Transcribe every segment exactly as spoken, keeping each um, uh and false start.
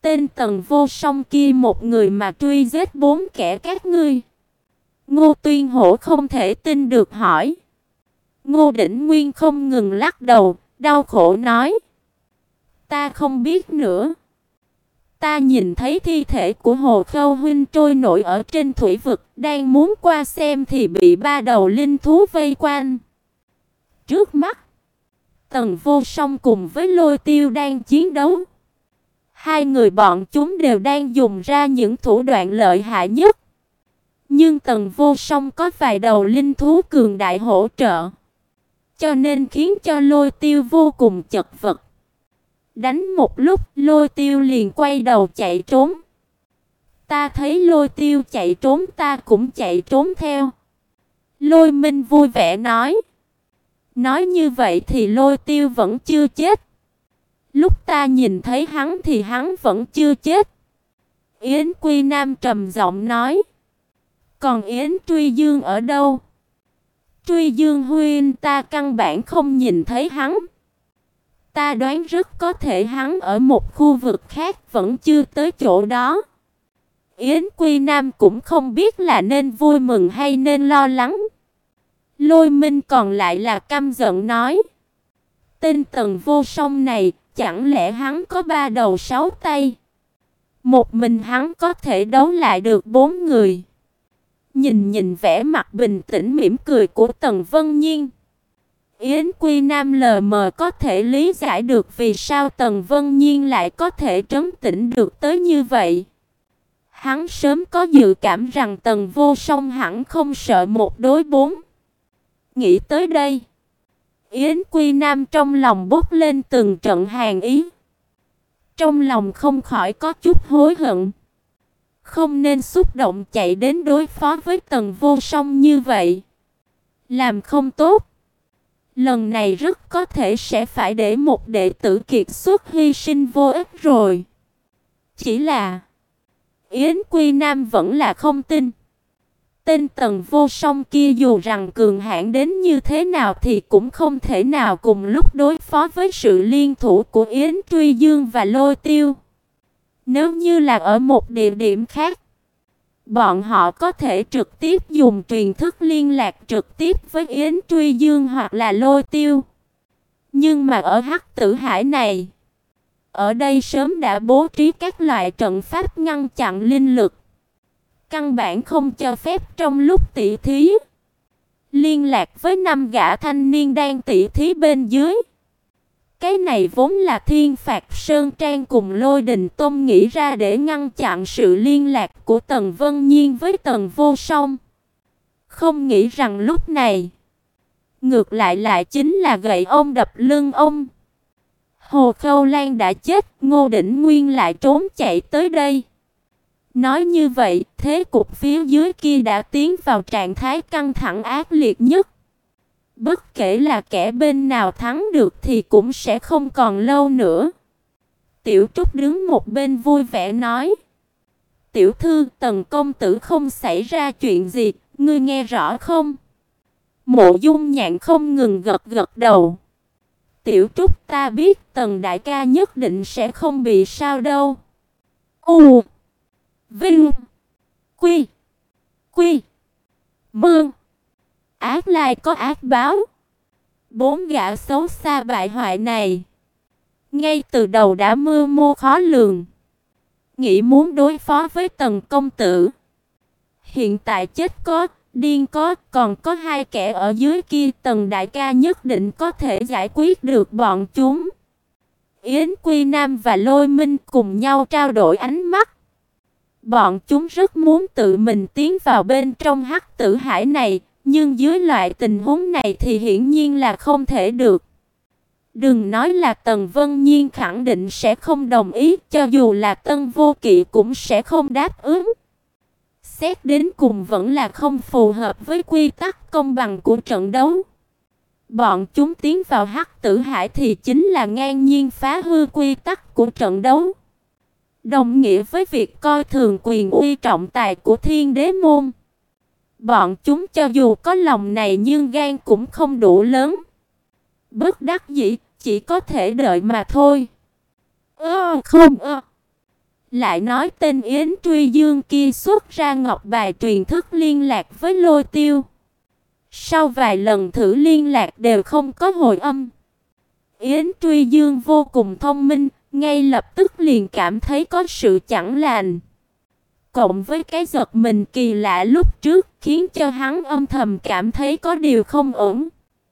Tên Tần Vô Song kia một người mà truy giết bốn kẻ các ngươi. Ngô Tuyên Hổ không thể tin được hỏi. Ngô Đỉnh Nguyên không ngừng lắc đầu, đau khổ nói. Ta không biết nữa. Ta nhìn thấy thi thể của Hồ Khâu huynh trôi nổi ở trên thủy vực, đang muốn qua xem thì bị ba đầu linh thú vây quanh. Trước mắt, Tần Vô Song cùng với Lôi Tiêu đang chiến đấu. Hai người bọn chúng đều đang dùng ra những thủ đoạn lợi hại nhất. Nhưng Tần Vô Song có vài đầu linh thú cường đại hỗ trợ, cho nên khiến cho Lôi Tiêu vô cùng chật vật. Đánh một lúc, Lôi Tiêu liền quay đầu chạy trốn. Ta thấy Lôi Tiêu chạy trốn, ta cũng chạy trốn theo. Lôi Minh vui vẻ nói. Nói như vậy thì Lôi Tiêu vẫn chưa chết. Lúc ta nhìn thấy hắn thì hắn vẫn chưa chết. Yến Quy Nam trầm giọng nói. Còn Yến Truy Dương ở đâu? Truy Dương huynh, ta căn bản không nhìn thấy hắn. Ta đoán rất có thể hắn ở một khu vực khác, vẫn chưa tới chỗ đó. Yến Quy Nam cũng không biết là nên vui mừng hay nên lo lắng. Lôi Minh còn lại là căm giận nói. Tên Tần Vô Song này, chẳng lẽ hắn có ba đầu sáu tay? Một mình hắn có thể đấu lại được bốn người. Nhìn nhìn vẻ mặt bình tĩnh mỉm cười của Tần Vân Nhiên, Yến Quy Nam lờ mờ có thể lý giải được vì sao Tần Vân Nhiên lại có thể trấn tĩnh được tới như vậy. Hắn sớm có dự cảm rằng Tần Vô Song hẳn không sợ một đối bốn. Nghĩ tới đây, Yến Quy Nam trong lòng bốc lên từng trận hàn ý. Trong lòng không khỏi có chút hối hận. Không nên xúc động chạy đến đối phó với Tần Vô Song như vậy. Làm không tốt. Lần này rất có thể sẽ phải để một đệ tử kiệt xuất hy sinh vô ích rồi. Chỉ là Yến Quy Nam vẫn là không tin. Tên Tần Vô Song kia dù rằng cường hãn đến như thế nào thì cũng không thể nào cùng lúc đối phó với sự liên thủ của Yến Truy Dương và Lôi Tiêu. Nếu như là ở một địa điểm khác, bọn họ có thể trực tiếp dùng truyền thức liên lạc trực tiếp với Yến Truy Dương hoặc là Lôi Tiêu. Nhưng mà ở Hắc Tử Hải này, ở đây sớm đã bố trí các loại trận pháp ngăn chặn linh lực. Căn bản không cho phép trong lúc tỉ thí liên lạc với năm gã thanh niên đang tỉ thí bên dưới. Cái này vốn là Thiên Phạt Sơn Trang cùng Lôi Đình Tôn nghĩ ra để ngăn chặn sự liên lạc của Tần Vân Nhiên với Tần Vô Song. Không nghĩ rằng lúc này, ngược lại lại chính là gậy ông đập lưng ông. Hồ Khâu Lan đã chết, Ngô Đỉnh Nguyên lại trốn chạy tới đây. Nói như vậy, thế cục phía dưới kia đã tiến vào trạng thái căng thẳng ác liệt nhất. Bất kể là kẻ bên nào thắng được thì cũng sẽ không còn lâu nữa. Tiểu Trúc đứng một bên vui vẻ nói. Tiểu thư, Tần công tử không xảy ra chuyện gì, ngươi nghe rõ không? Mộ Dung Nhạn không ngừng gật gật đầu. Tiểu Trúc, ta biết Tần đại ca nhất định sẽ không bị sao đâu. U Vinh Quy Quy Mương. Ác lai có ác báo. Bốn gã xấu xa bại hoại này ngay từ đầu đã mưu mô khó lường, nghĩ muốn đối phó với Tần công tử. Hiện tại chết có, điên có, còn có hai kẻ ở dưới kia, Tần đại ca nhất định có thể giải quyết được bọn chúng. Yến Quy Nam và Lôi Minh cùng nhau trao đổi ánh mắt. Bọn chúng rất muốn tự mình tiến vào bên trong Hắc Tử Hải này, nhưng dưới loại tình huống này thì hiển nhiên là không thể được. Đừng nói là Tần Vân Nhiên khẳng định sẽ không đồng ý, cho dù là Tân Vô Kỵ cũng sẽ không đáp ứng. Xét đến cùng vẫn là không phù hợp với quy tắc công bằng của trận đấu. Bọn chúng tiến vào Hắc Tử Hải thì chính là ngang nhiên phá hư quy tắc của trận đấu, đồng nghĩa với việc coi thường quyền uy trọng tài của Thiên Đế môn. Bọn chúng cho dù có lòng này nhưng gan cũng không đủ lớn. Bất đắc dĩ, chỉ có thể đợi mà thôi. Ơ không ơ. Lại nói tên Yến Truy Dương kia xuất ra ngọc bài truyền thức liên lạc với Lôi Tiêu. Sau vài lần thử liên lạc đều không có hồi âm. Yến Truy Dương vô cùng thông minh, ngay lập tức liền cảm thấy có sự chẳng lành. Cộng với cái giật mình kỳ lạ lúc trước khiến cho hắn âm thầm cảm thấy có điều không ổn.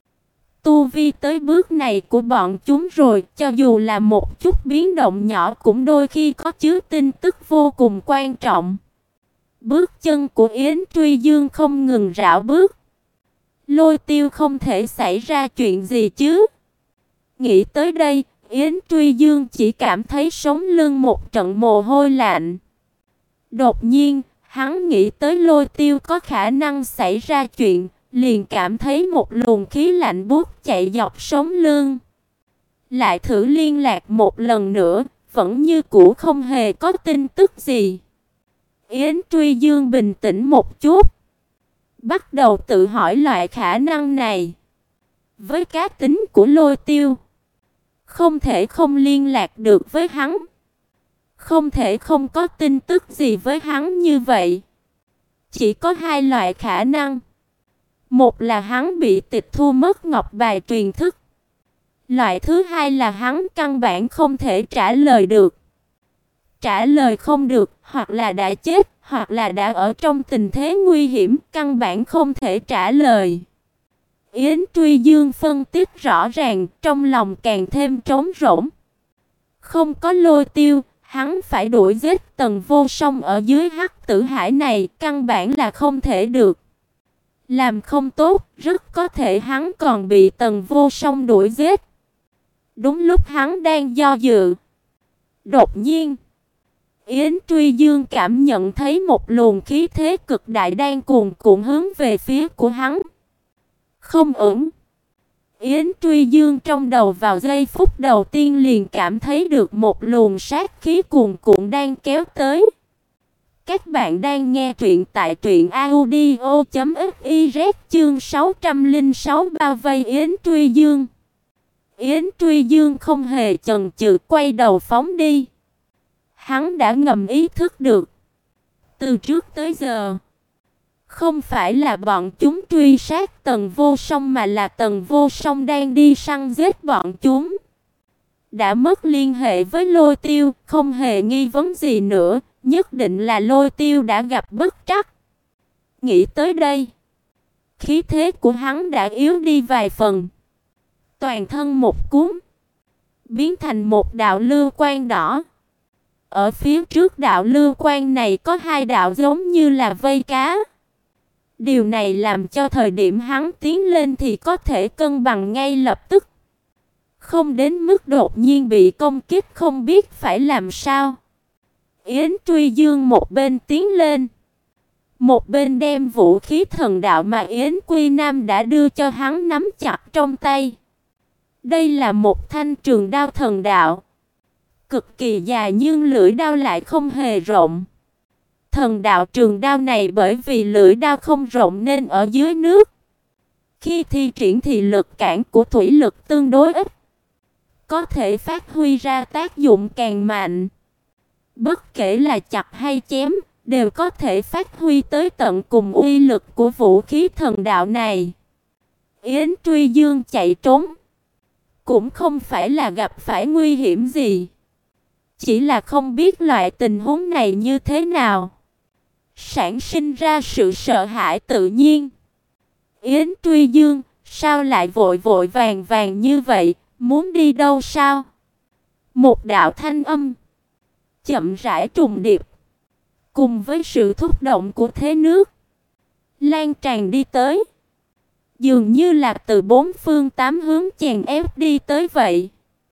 Tu vi tới bước này của bọn chúng rồi, cho dù là một chút biến động nhỏ cũng đôi khi có chứa tin tức vô cùng quan trọng. Bước chân của Yến Truy Dương không ngừng rảo bước. Lôi Tiêu không thể xảy ra chuyện gì chứ? Nghĩ tới đây, Yến Truy Dương chỉ cảm thấy sống lưng một trận mồ hôi lạnh. Đột nhiên, hắn nghĩ tới Lôi Tiêu có khả năng xảy ra chuyện, liền cảm thấy một luồng khí lạnh buốt chạy dọc sống lưng. Lại thử liên lạc một lần nữa, vẫn như cũ không hề có tin tức gì. Yến Truy Dương bình tĩnh một chút, bắt đầu tự hỏi loại khả năng này. Với cá tính của Lôi Tiêu, không thể không liên lạc được với hắn, không thể không có tin tức gì với hắn như vậy. Chỉ có hai loại khả năng. Một là hắn bị tịch thu mất ngọc bài truyền thức. Loại thứ hai là hắn căn bản không thể trả lời được. Trả lời không được, hoặc là đã chết, hoặc là đã ở trong tình thế nguy hiểm, căn bản không thể trả lời. Yến Truy Dương phân tích rõ ràng, trong lòng càng thêm trống rỗng. Không có Lôi Tiêu, hắn phải đuổi giết Tần Vô Song ở dưới Hắc Tử Hải này, căn bản là không thể được. Làm không tốt, rất có thể hắn còn bị Tần Vô Song đuổi giết. Đúng lúc hắn đang do dự, đột nhiên, Yến Truy Dương cảm nhận thấy một luồng khí thế cực đại đang cuồn cuộn hướng về phía của hắn. Không ổn. Yến Truy Dương trong đầu vào giây phút đầu tiên liền cảm thấy được một luồng sát khí cuồn cuộn đang kéo tới. Các bạn đang nghe truyện tại truyện audio chấm fiz chương sáu trăm lẻ sáu bao vây Yến Truy Dương. Yến Truy Dương không hề chần chừ quay đầu phóng đi. Hắn đã ngầm ý thức được. Từ trước tới giờ, không phải là bọn chúng truy sát Tần Vô Song mà là Tần Vô Song đang đi săn giết bọn chúng. Đã mất liên hệ với Lôi Tiêu, không hề nghi vấn gì nữa, nhất định là Lôi Tiêu đã gặp bất trắc. Nghĩ tới đây, khí thế của hắn đã yếu đi vài phần. Toàn thân một cúm, biến thành một đạo lưu quang đỏ. Ở phía trước đạo lưu quang này có hai đạo giống như là vây cá. Điều này làm cho thời điểm hắn tiến lên thì có thể cân bằng ngay lập tức. Không đến mức đột nhiên bị công kích không biết phải làm sao. Yến Truy Dương một bên tiến lên, một bên đem vũ khí thần đạo mà Yến Quy Nam đã đưa cho hắn nắm chặt trong tay. Đây là một thanh trường đao thần đạo, cực kỳ dài nhưng lưỡi đao lại không hề rộng. Thần đạo trường đao này bởi vì lưỡi đao không rộng nên ở dưới nước, khi thi triển thì lực cản của thủy lực tương đối ít, có thể phát huy ra tác dụng càng mạnh. Bất kể là chặt hay chém, đều có thể phát huy tới tận cùng uy lực của vũ khí thần đạo này. Yến Truy Dương chạy trốn, cũng không phải là gặp phải nguy hiểm gì, chỉ là không biết loại tình huống này như thế nào, sản sinh ra sự sợ hãi tự nhiên. Yến Truy Dương, sao lại vội vội vàng vàng như vậy, muốn đi đâu sao? Một đạo thanh âm chậm rãi trùng điệp, cùng với sự thúc động của thế nước, lan tràn đi tới, dường như là từ bốn phương tám hướng chèn ép đi tới vậy.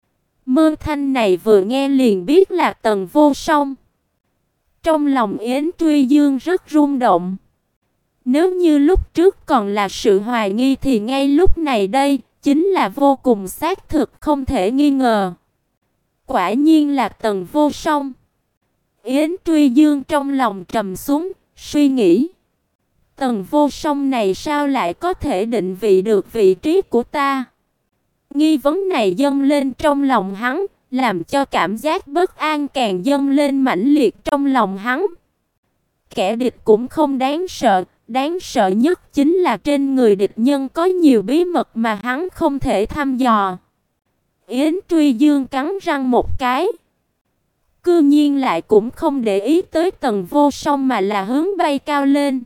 Mơ thanh này vừa nghe liền biết là Tần Vô Song. Trong lòng Yến Truy Dương rất rung động. Nếu như lúc trước còn là sự hoài nghi thì ngay lúc này đây chính là vô cùng xác thực không thể nghi ngờ. Quả nhiên là Tần Vô Song. Yến Truy Dương trong lòng trầm xuống, suy nghĩ. Tần Vô Song này sao lại có thể định vị được vị trí của ta? Nghi vấn này dâng lên trong lòng hắn, làm cho cảm giác bất an càng dâng lên mãnh liệt trong lòng hắn. Kẻ địch cũng không đáng sợ, đáng sợ nhất chính là trên người địch nhân có nhiều bí mật mà hắn không thể thăm dò. Yến Truy Dương cắn răng một cái, cư nhiên lại cũng không để ý tới Tần Vô Song mà là hướng bay cao lên,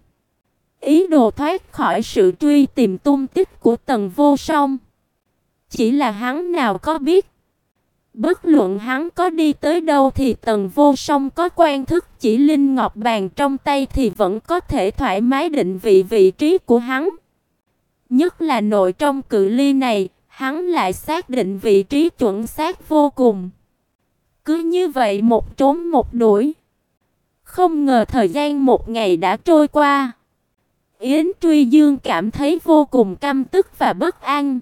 ý đồ thoát khỏi sự truy tìm tung tích của Tần Vô Song. Chỉ là hắn nào có biết, bất luận hắn có đi tới đâu thì Tần Vô Song có quan thức chỉ linh ngọc bàn trong tay thì vẫn có thể thoải mái định vị vị trí của hắn. Nhất là nội trong cự ly này, hắn lại xác định vị trí chuẩn xác vô cùng. Cứ như vậy một trốn một đuổi. Không ngờ thời gian một ngày đã trôi qua. Yến Truy Dương cảm thấy vô cùng căm tức và bất an.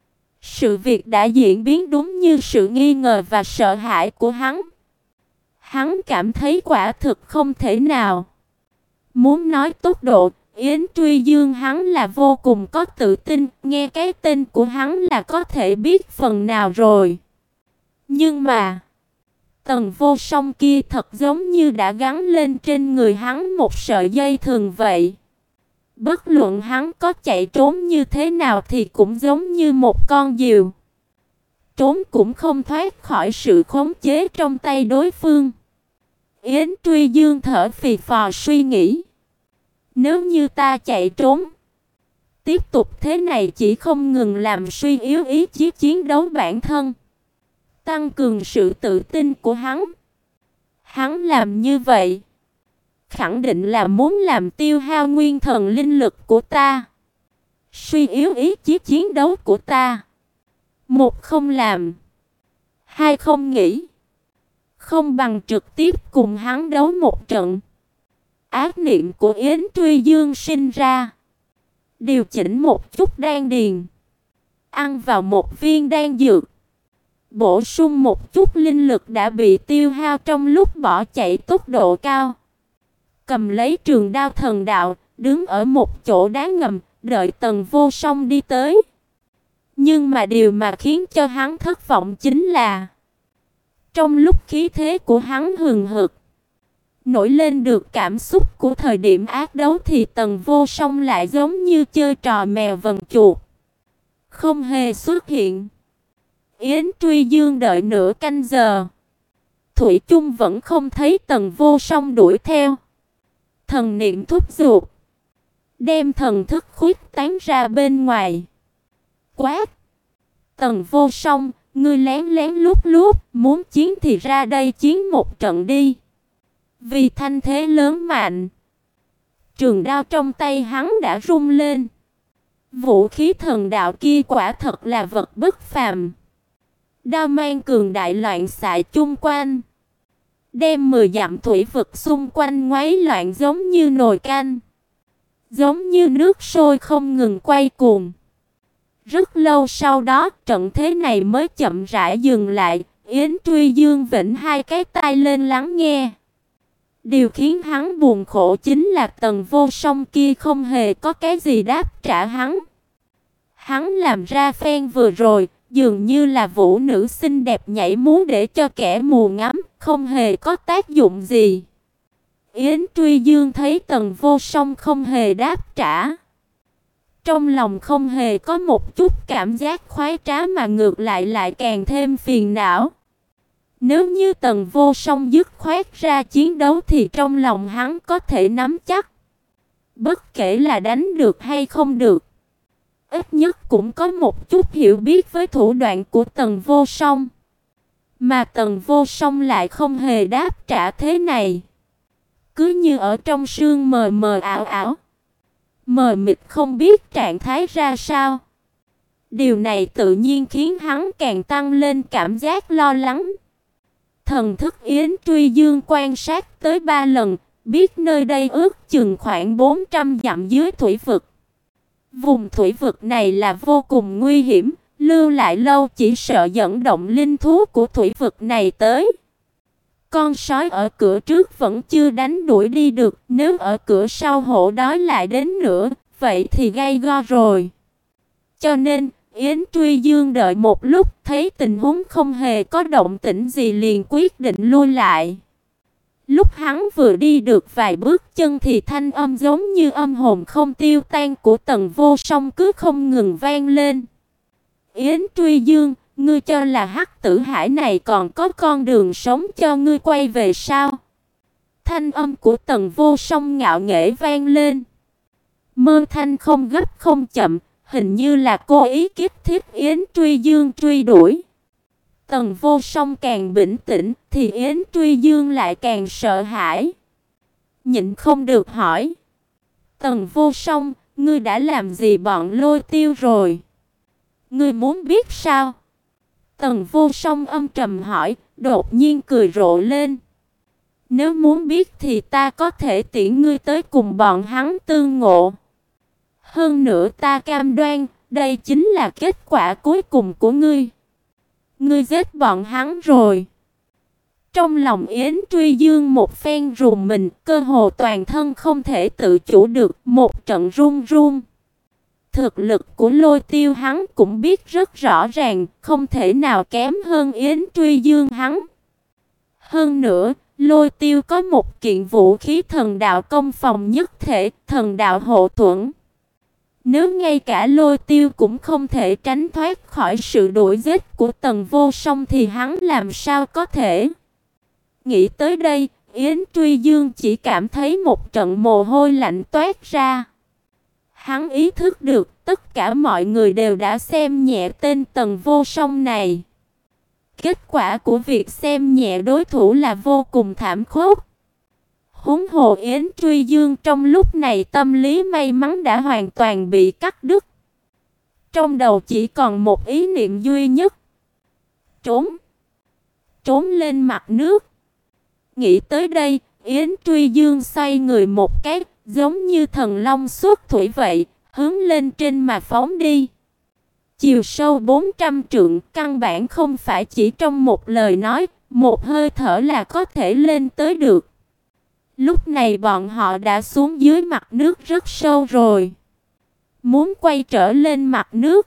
Sự việc đã diễn biến đúng như sự nghi ngờ và sợ hãi của hắn. Hắn cảm thấy quả thực không thể nào. Muốn nói tốc độ, Yến Truy Dương hắn là vô cùng có tự tin, nghe cái tên của hắn là có thể biết phần nào rồi. Nhưng mà, Tần Vô Song kia thật giống như đã gắn lên trên người hắn một sợi dây thừng vậy. Bất luận hắn có chạy trốn như thế nào thì cũng giống như một con diều. Trốn cũng không thoát khỏi sự khống chế trong tay đối phương. Yến Truy Dương thở phì phò suy nghĩ. Nếu như ta chạy trốn, tiếp tục thế này chỉ không ngừng làm suy yếu ý chí chiến đấu bản thân, tăng cường sự tự tin của hắn. Hắn làm như vậy, khẳng định là muốn làm tiêu hao nguyên thần linh lực của ta, suy yếu ý chí chiến đấu của ta. Một không làm, hai không nghĩ, không bằng trực tiếp cùng hắn đấu một trận. Ác niệm của Yến Truy Dương sinh ra. Điều chỉnh một chút đan điền, ăn vào một viên đan dược, bổ sung một chút linh lực đã bị tiêu hao trong lúc bỏ chạy tốc độ cao. Cầm lấy trường đao thần đạo, đứng ở một chỗ đá ngầm, đợi Tần Vô Song đi tới. Nhưng mà điều mà khiến cho hắn thất vọng chính là, trong lúc khí thế của hắn hừng hực, nổi lên được cảm xúc của thời điểm ác đấu thì Tần Vô Song lại giống như chơi trò mèo vần chuột, không hề xuất hiện. Yến Truy Dương đợi nửa canh giờ, thủy chung vẫn không thấy Tần Vô Song đuổi theo. Thần niệm thúc giục, đem thần thức khuếch tán ra bên ngoài. Quát! Tần Vô Song, ngươi lén lén lút lút, muốn chiến thì ra đây chiến một trận đi. Vì thanh thế lớn mạnh, trường đao trong tay hắn đã rung lên. Vũ khí thần đạo kia quả thật là vật bất phàm. Đao mang cường đại loạn xạ chung quanh, đem mười dặm thủy vực xung quanh ngoáy loạn giống như nồi canh, giống như nước sôi không ngừng quay cuồng. Rất lâu sau đó, trận thế này mới chậm rãi dừng lại. Yến Truy Dương vểnh hai cái tai lên lắng nghe. Điều khiến hắn buồn khổ chính là Tần Vô Song kia không hề có cái gì đáp trả hắn. Hắn làm ra phen vừa rồi, dường như là vũ nữ xinh đẹp nhảy múa để cho kẻ mù ngắm, không hề có tác dụng gì. Yến Truy Dương thấy Tần Vô Song không hề đáp trả, trong lòng không hề có một chút cảm giác khoái trá mà ngược lại lại càng thêm phiền não. Nếu như Tần Vô Song dứt khoát ra chiến đấu thì trong lòng hắn có thể nắm chắc. Bất kể là đánh được hay không được, ít nhất cũng có một chút hiểu biết với thủ đoạn của Tần Vô Song. Mà Tần Vô Song lại không hề đáp trả thế này. Cứ như ở trong sương mờ mờ ảo ảo, mờ mịt không biết trạng thái ra sao. Điều này tự nhiên khiến hắn càng tăng lên cảm giác lo lắng. Thần thức Yến Truy Dương quan sát tới ba lần, biết nơi đây ước chừng khoảng bốn trăm dặm dưới thủy vực. Vùng thủy vực này là vô cùng nguy hiểm, lưu lại lâu chỉ sợ dẫn động linh thú của thủy vực này tới. Con sói ở cửa trước vẫn chưa đánh đuổi đi được, nếu ở cửa sau hổ đói lại đến nữa, vậy thì gay go rồi. Cho nên, Yến Truy Dương đợi một lúc, thấy tình huống không hề có động tĩnh gì liền quyết định lui lại. Lúc hắn vừa đi được vài bước chân thì thanh âm giống như âm hồn không tiêu tan của Tần Vô Song cứ không ngừng vang lên. Yến Truy Dương, ngươi cho là Hắc Tử Hải này còn có con đường sống cho ngươi quay về sao? Thanh âm của Tần Vô Song ngạo nghễ vang lên. Mơ thanh không gấp không chậm, hình như là cố ý kiếp thiết Yến Truy Dương truy đuổi. Tần Vô Song càng bình tĩnh thì Yến Truy Dương lại càng sợ hãi. Nhịn không được hỏi: Tần Vô Song, ngươi đã làm gì bọn Lôi Tiêu rồi? Ngươi muốn biết sao? Tần Vô Song âm trầm hỏi, đột nhiên cười rộ lên. Nếu muốn biết thì ta có thể tiễn ngươi tới cùng bọn hắn tương ngộ. Hơn nữa ta cam đoan, đây chính là kết quả cuối cùng của ngươi. Ngươi giết bọn hắn rồi. Trong lòng Yến Truy Dương một phen rùng mình, cơ hồ toàn thân không thể tự chủ được, một trận run run. Thực lực của Lôi Tiêu hắn cũng biết rất rõ ràng, không thể nào kém hơn Yến Truy Dương hắn. Hơn nữa, Lôi Tiêu có một kiện vũ khí thần đạo công phòng nhất thể, thần đạo hộ thuẫn. Nếu ngay cả Lôi Tiêu cũng không thể tránh thoát khỏi sự đuổi giết của Tần Vô Song thì hắn làm sao có thể? Nghĩ tới đây, Yến Truy Dương chỉ cảm thấy một trận mồ hôi lạnh toát ra. Hắn ý thức được tất cả mọi người đều đã xem nhẹ tên Tần Vô Song này. Kết quả của việc xem nhẹ đối thủ là vô cùng thảm khốc. Huống hồ Yến Truy Dương trong lúc này tâm lý may mắn đã hoàn toàn bị cắt đứt. Trong đầu chỉ còn một ý niệm duy nhất: trốn. Trốn lên mặt nước. Nghĩ tới đây, Yến Truy Dương xoay người một cái, giống như thần long xuất thủy vậy, hướng lên trên mà phóng đi. Chiều sâu bốn trăm trượng, căn bản không phải chỉ trong một lời nói, một hơi thở là có thể lên tới được. Lúc này bọn họ đã xuống dưới mặt nước rất sâu rồi. Muốn quay trở lên mặt nước,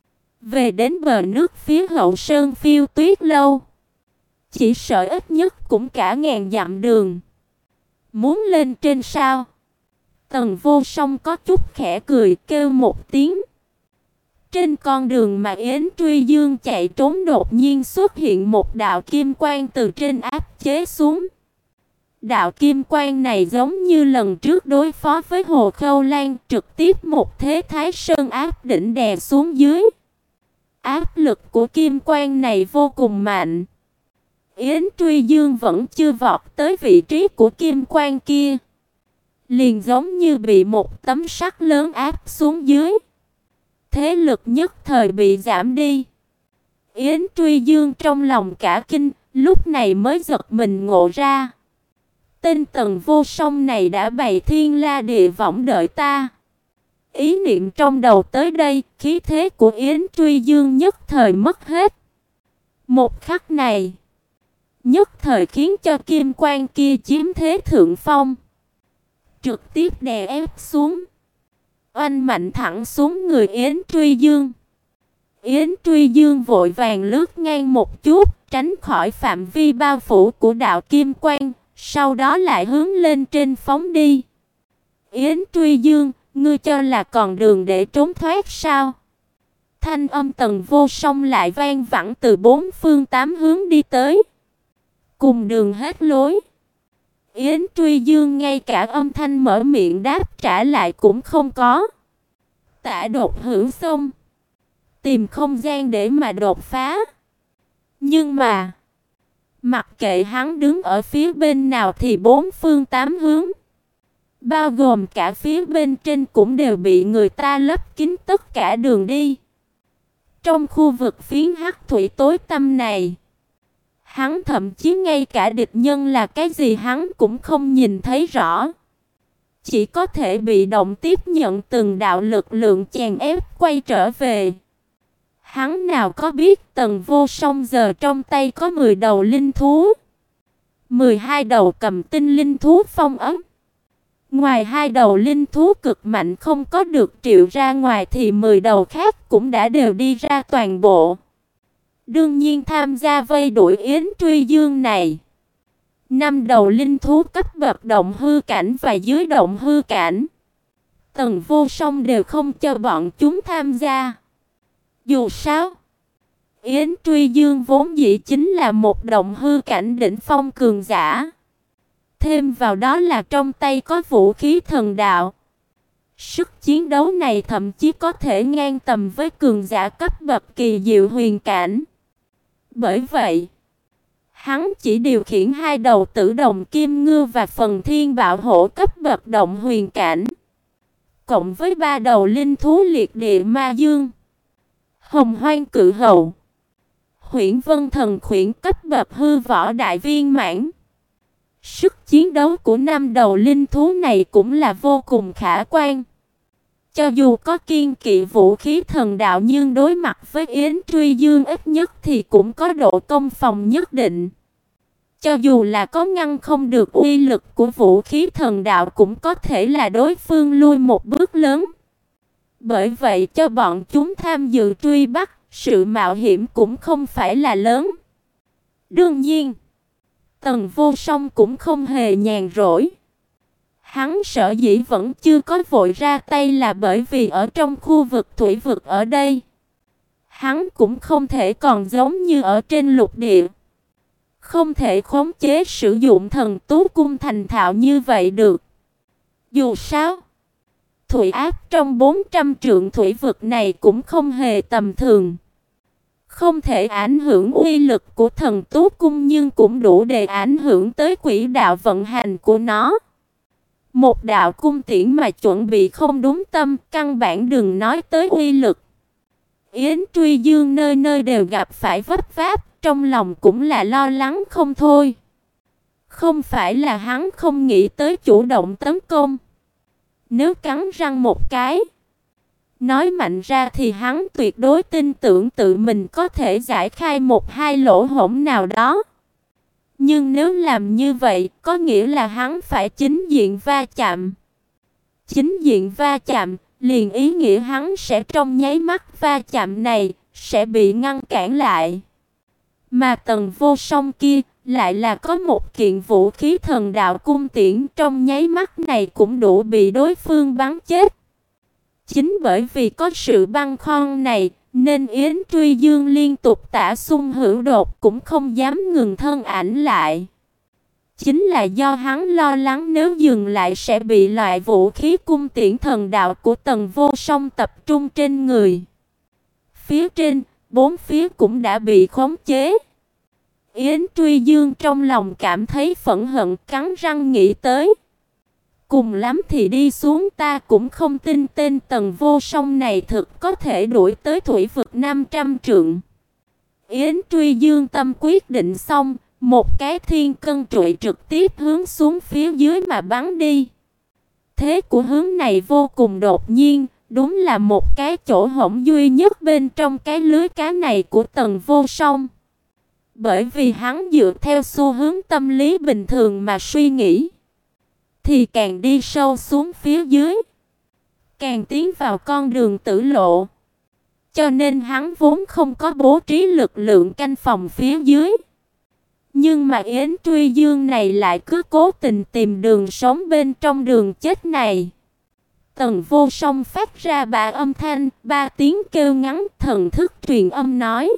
về đến bờ nước phía hậu sơn Phiêu Tuyết Lâu, chỉ sợ ít nhất cũng cả ngàn dặm đường. Muốn lên trên sao? Tần Vô Song có chút khẽ cười, kêu một tiếng. Trên con đường mà Yến Truy Dương chạy trốn đột nhiên xuất hiện một đạo kim quang từ trên áp chế xuống. Đạo kim quang này giống như lần trước đối phó với Hồ Khâu Lan, trực tiếp một thế Thái Sơn áp đỉnh đè xuống dưới. Áp lực của kim quang này vô cùng mạnh. Yến Truy Dương vẫn chưa vọt tới vị trí của kim quang kia, liền giống như bị một tấm sắt lớn áp xuống dưới. Thế lực nhất thời bị giảm đi. Yến Truy Dương trong lòng cả kinh, lúc này mới giật mình ngộ ra. Tên Tần Vô Song này đã bày thiên la địa võng đợi ta. Ý niệm trong đầu tới đây, khí thế của Yến Truy Dương nhất thời mất hết. Một khắc này, nhất thời khiến cho kim quang kia chiếm thế thượng phong, trực tiếp đè ép xuống, oanh mạnh thẳng xuống người Yến Truy Dương. Yến Truy Dương vội vàng lướt ngang một chút, tránh khỏi phạm vi bao phủ của đạo kim quang, sau đó lại hướng lên trên phóng đi. Yến Truy Dương, ngươi cho là còn đường để trốn thoát sao? Thanh âm Tần Vô Song lại vang vẳng từ bốn phương tám hướng đi tới. Cùng đường hết lối. Yến Truy Dương ngay cả âm thanh mở miệng đáp trả lại cũng không có. Tả đột hữu xông, tìm không gian để mà đột phá. Nhưng mà, mặc kệ hắn đứng ở phía bên nào thì bốn phương tám hướng, bao gồm cả phía bên trên cũng đều bị người ta lấp kín tất cả đường đi. Trong khu vực phiến hắc thủy tối tăm này, hắn thậm chí ngay cả địch nhân là cái gì hắn cũng không nhìn thấy rõ. Chỉ có thể bị động tiếp nhận từng đạo lực lượng chèn ép quay trở về. Hắn nào có biết Tần Vô Song giờ trong tay có mười đầu linh thú, mười hai đầu cầm tinh linh thú phong ấn. Ngoài hai đầu linh thú cực mạnh không có được triệu ra ngoài thì mười đầu khác cũng đã đều đi ra toàn bộ. Đương nhiên tham gia vây đuổi Yến Truy Dương này. Năm đầu linh thú cấp bậc động hư cảnh và dưới động hư cảnh. Tần Vô Song đều không cho bọn chúng tham gia. Dù sao, Yến Truy Dương vốn dĩ chính là một động hư cảnh đỉnh phong cường giả. Thêm vào đó là trong tay có vũ khí thần đạo. Sức chiến đấu này thậm chí có thể ngang tầm với cường giả cấp bậc kỳ diệu huyền cảnh. Bởi vậy, hắn chỉ điều khiển hai đầu tử đồng kim ngư và phần thiên bạo hổ cấp bậc động huyền cảnh. Cộng với ba đầu linh thú liệt địa ma dương, hồng hoang cự hậu, huyễn vân thần khuyển cấp bậc hư võ đại viên mãn. Sức chiến đấu của năm đầu linh thú này cũng là vô cùng khả quan. Cho dù có kiên kỵ vũ khí thần đạo nhưng đối mặt với Yến Truy Dương ít nhất thì cũng có độ công phòng nhất định. Cho dù là có ngăn không được uy lực của vũ khí thần đạo cũng có thể là đối phương lui một bước lớn. Bởi vậy cho bọn chúng tham dự truy bắt, sự mạo hiểm cũng không phải là lớn. Đương nhiên, Tần Vô Song cũng không hề nhàn rỗi. Hắn sở dĩ vẫn chưa có vội ra tay là bởi vì ở trong khu vực thủy vực ở đây, hắn cũng không thể còn giống như ở trên lục địa. Không thể khống chế sử dụng thần tú cung thành thạo như vậy được. Dù sao, thủy áp trong bốn trăm trượng thủy vực này cũng không hề tầm thường. Không thể ảnh hưởng uy lực của thần tú cung nhưng cũng đủ để ảnh hưởng tới quỹ đạo vận hành của nó. Một đạo cung tiễn mà chuẩn bị không đúng tâm, căn bản đừng nói tới uy lực. Yến Truy Dương nơi nơi đều gặp phải vấp váp, trong lòng cũng là lo lắng không thôi. Không phải là hắn không nghĩ tới chủ động tấn công. Nếu cắn răng một cái, nói mạnh ra thì hắn tuyệt đối tin tưởng tự mình có thể giải khai một hai lỗ hổng nào đó. Nhưng nếu làm như vậy, có nghĩa là hắn phải chính diện va chạm. Chính diện va chạm, liền ý nghĩa hắn sẽ trong nháy mắt va chạm này, sẽ bị ngăn cản lại. Mà Tần Vô Song kia, lại là có một kiện vũ khí thần đạo cung tiễn trong nháy mắt này cũng đủ bị đối phương bắn chết. Chính bởi vì có sự băn khoăn này, nên Yến Truy Dương liên tục tả xung hữu đột cũng không dám ngừng thân ảnh lại. Chính là do hắn lo lắng nếu dừng lại sẽ bị loại vũ khí cung tiễn thần đạo của Tần Vô Song tập trung trên người. Phía trên, bốn phía cũng đã bị khống chế. Yến Truy Dương trong lòng cảm thấy phẫn hận, cắn răng nghĩ tới. Cùng lắm thì đi xuống, ta cũng không tin tên Tần Vô Song này thực có thể đuổi tới thủy vực năm trăm trượng. Yến Truy Dương tâm quyết định xong, một cái thiên cân trụy trực tiếp hướng xuống phía dưới mà bắn đi. Thế của hướng này vô cùng đột nhiên, đúng là một cái chỗ hổng duy nhất bên trong cái lưới cá này của Tần Vô Song. Bởi vì hắn dựa theo xu hướng tâm lý bình thường mà suy nghĩ, thì càng đi sâu xuống phía dưới, càng tiến vào con đường tử lộ. Cho nên hắn vốn không có bố trí lực lượng canh phòng phía dưới. Nhưng mà Yến Truy Dương này lại cứ cố tình tìm đường sống bên trong đường chết này. Tần Vô Song phát ra ba âm thanh, ba tiếng kêu ngắn, thần thức truyền âm nói: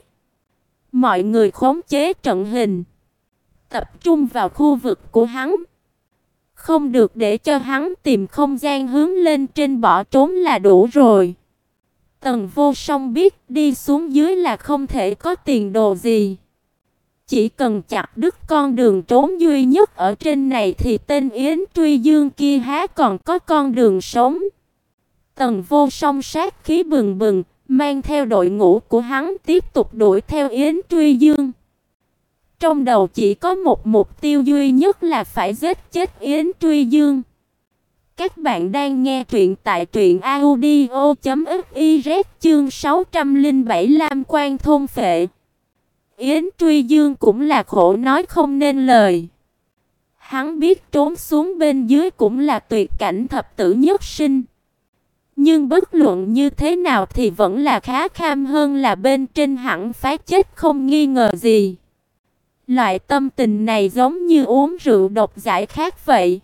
mọi người khống chế trận hình, tập trung vào khu vực của hắn. Không được để cho hắn tìm không gian hướng lên trên bỏ trốn là đủ rồi. Tần Vô Song biết đi xuống dưới là không thể có tiền đồ gì. Chỉ cần chặt đứt con đường trốn duy nhất ở trên này thì tên Yến Truy Dương kia há còn có con đường sống. Tần Vô Song sát khí bừng bừng, mang theo đội ngũ của hắn tiếp tục đuổi theo Yến Truy Dương. Trong đầu chỉ có một mục tiêu duy nhất là phải giết chết Yến Truy Dương. Các bạn đang nghe truyện tại truyện audio chấm fiz chương sáu trăm lẻ bảy Lam Quan thôn phệ. Yến Truy Dương cũng là khổ nói không nên lời. Hắn biết trốn xuống bên dưới cũng là tuyệt cảnh thập tử nhất sinh. Nhưng bất luận như thế nào thì vẫn là khá kham hơn là bên trên, hẳn phải chết không nghi ngờ gì. Loại tâm tình này giống như uống rượu độc giải khát vậy.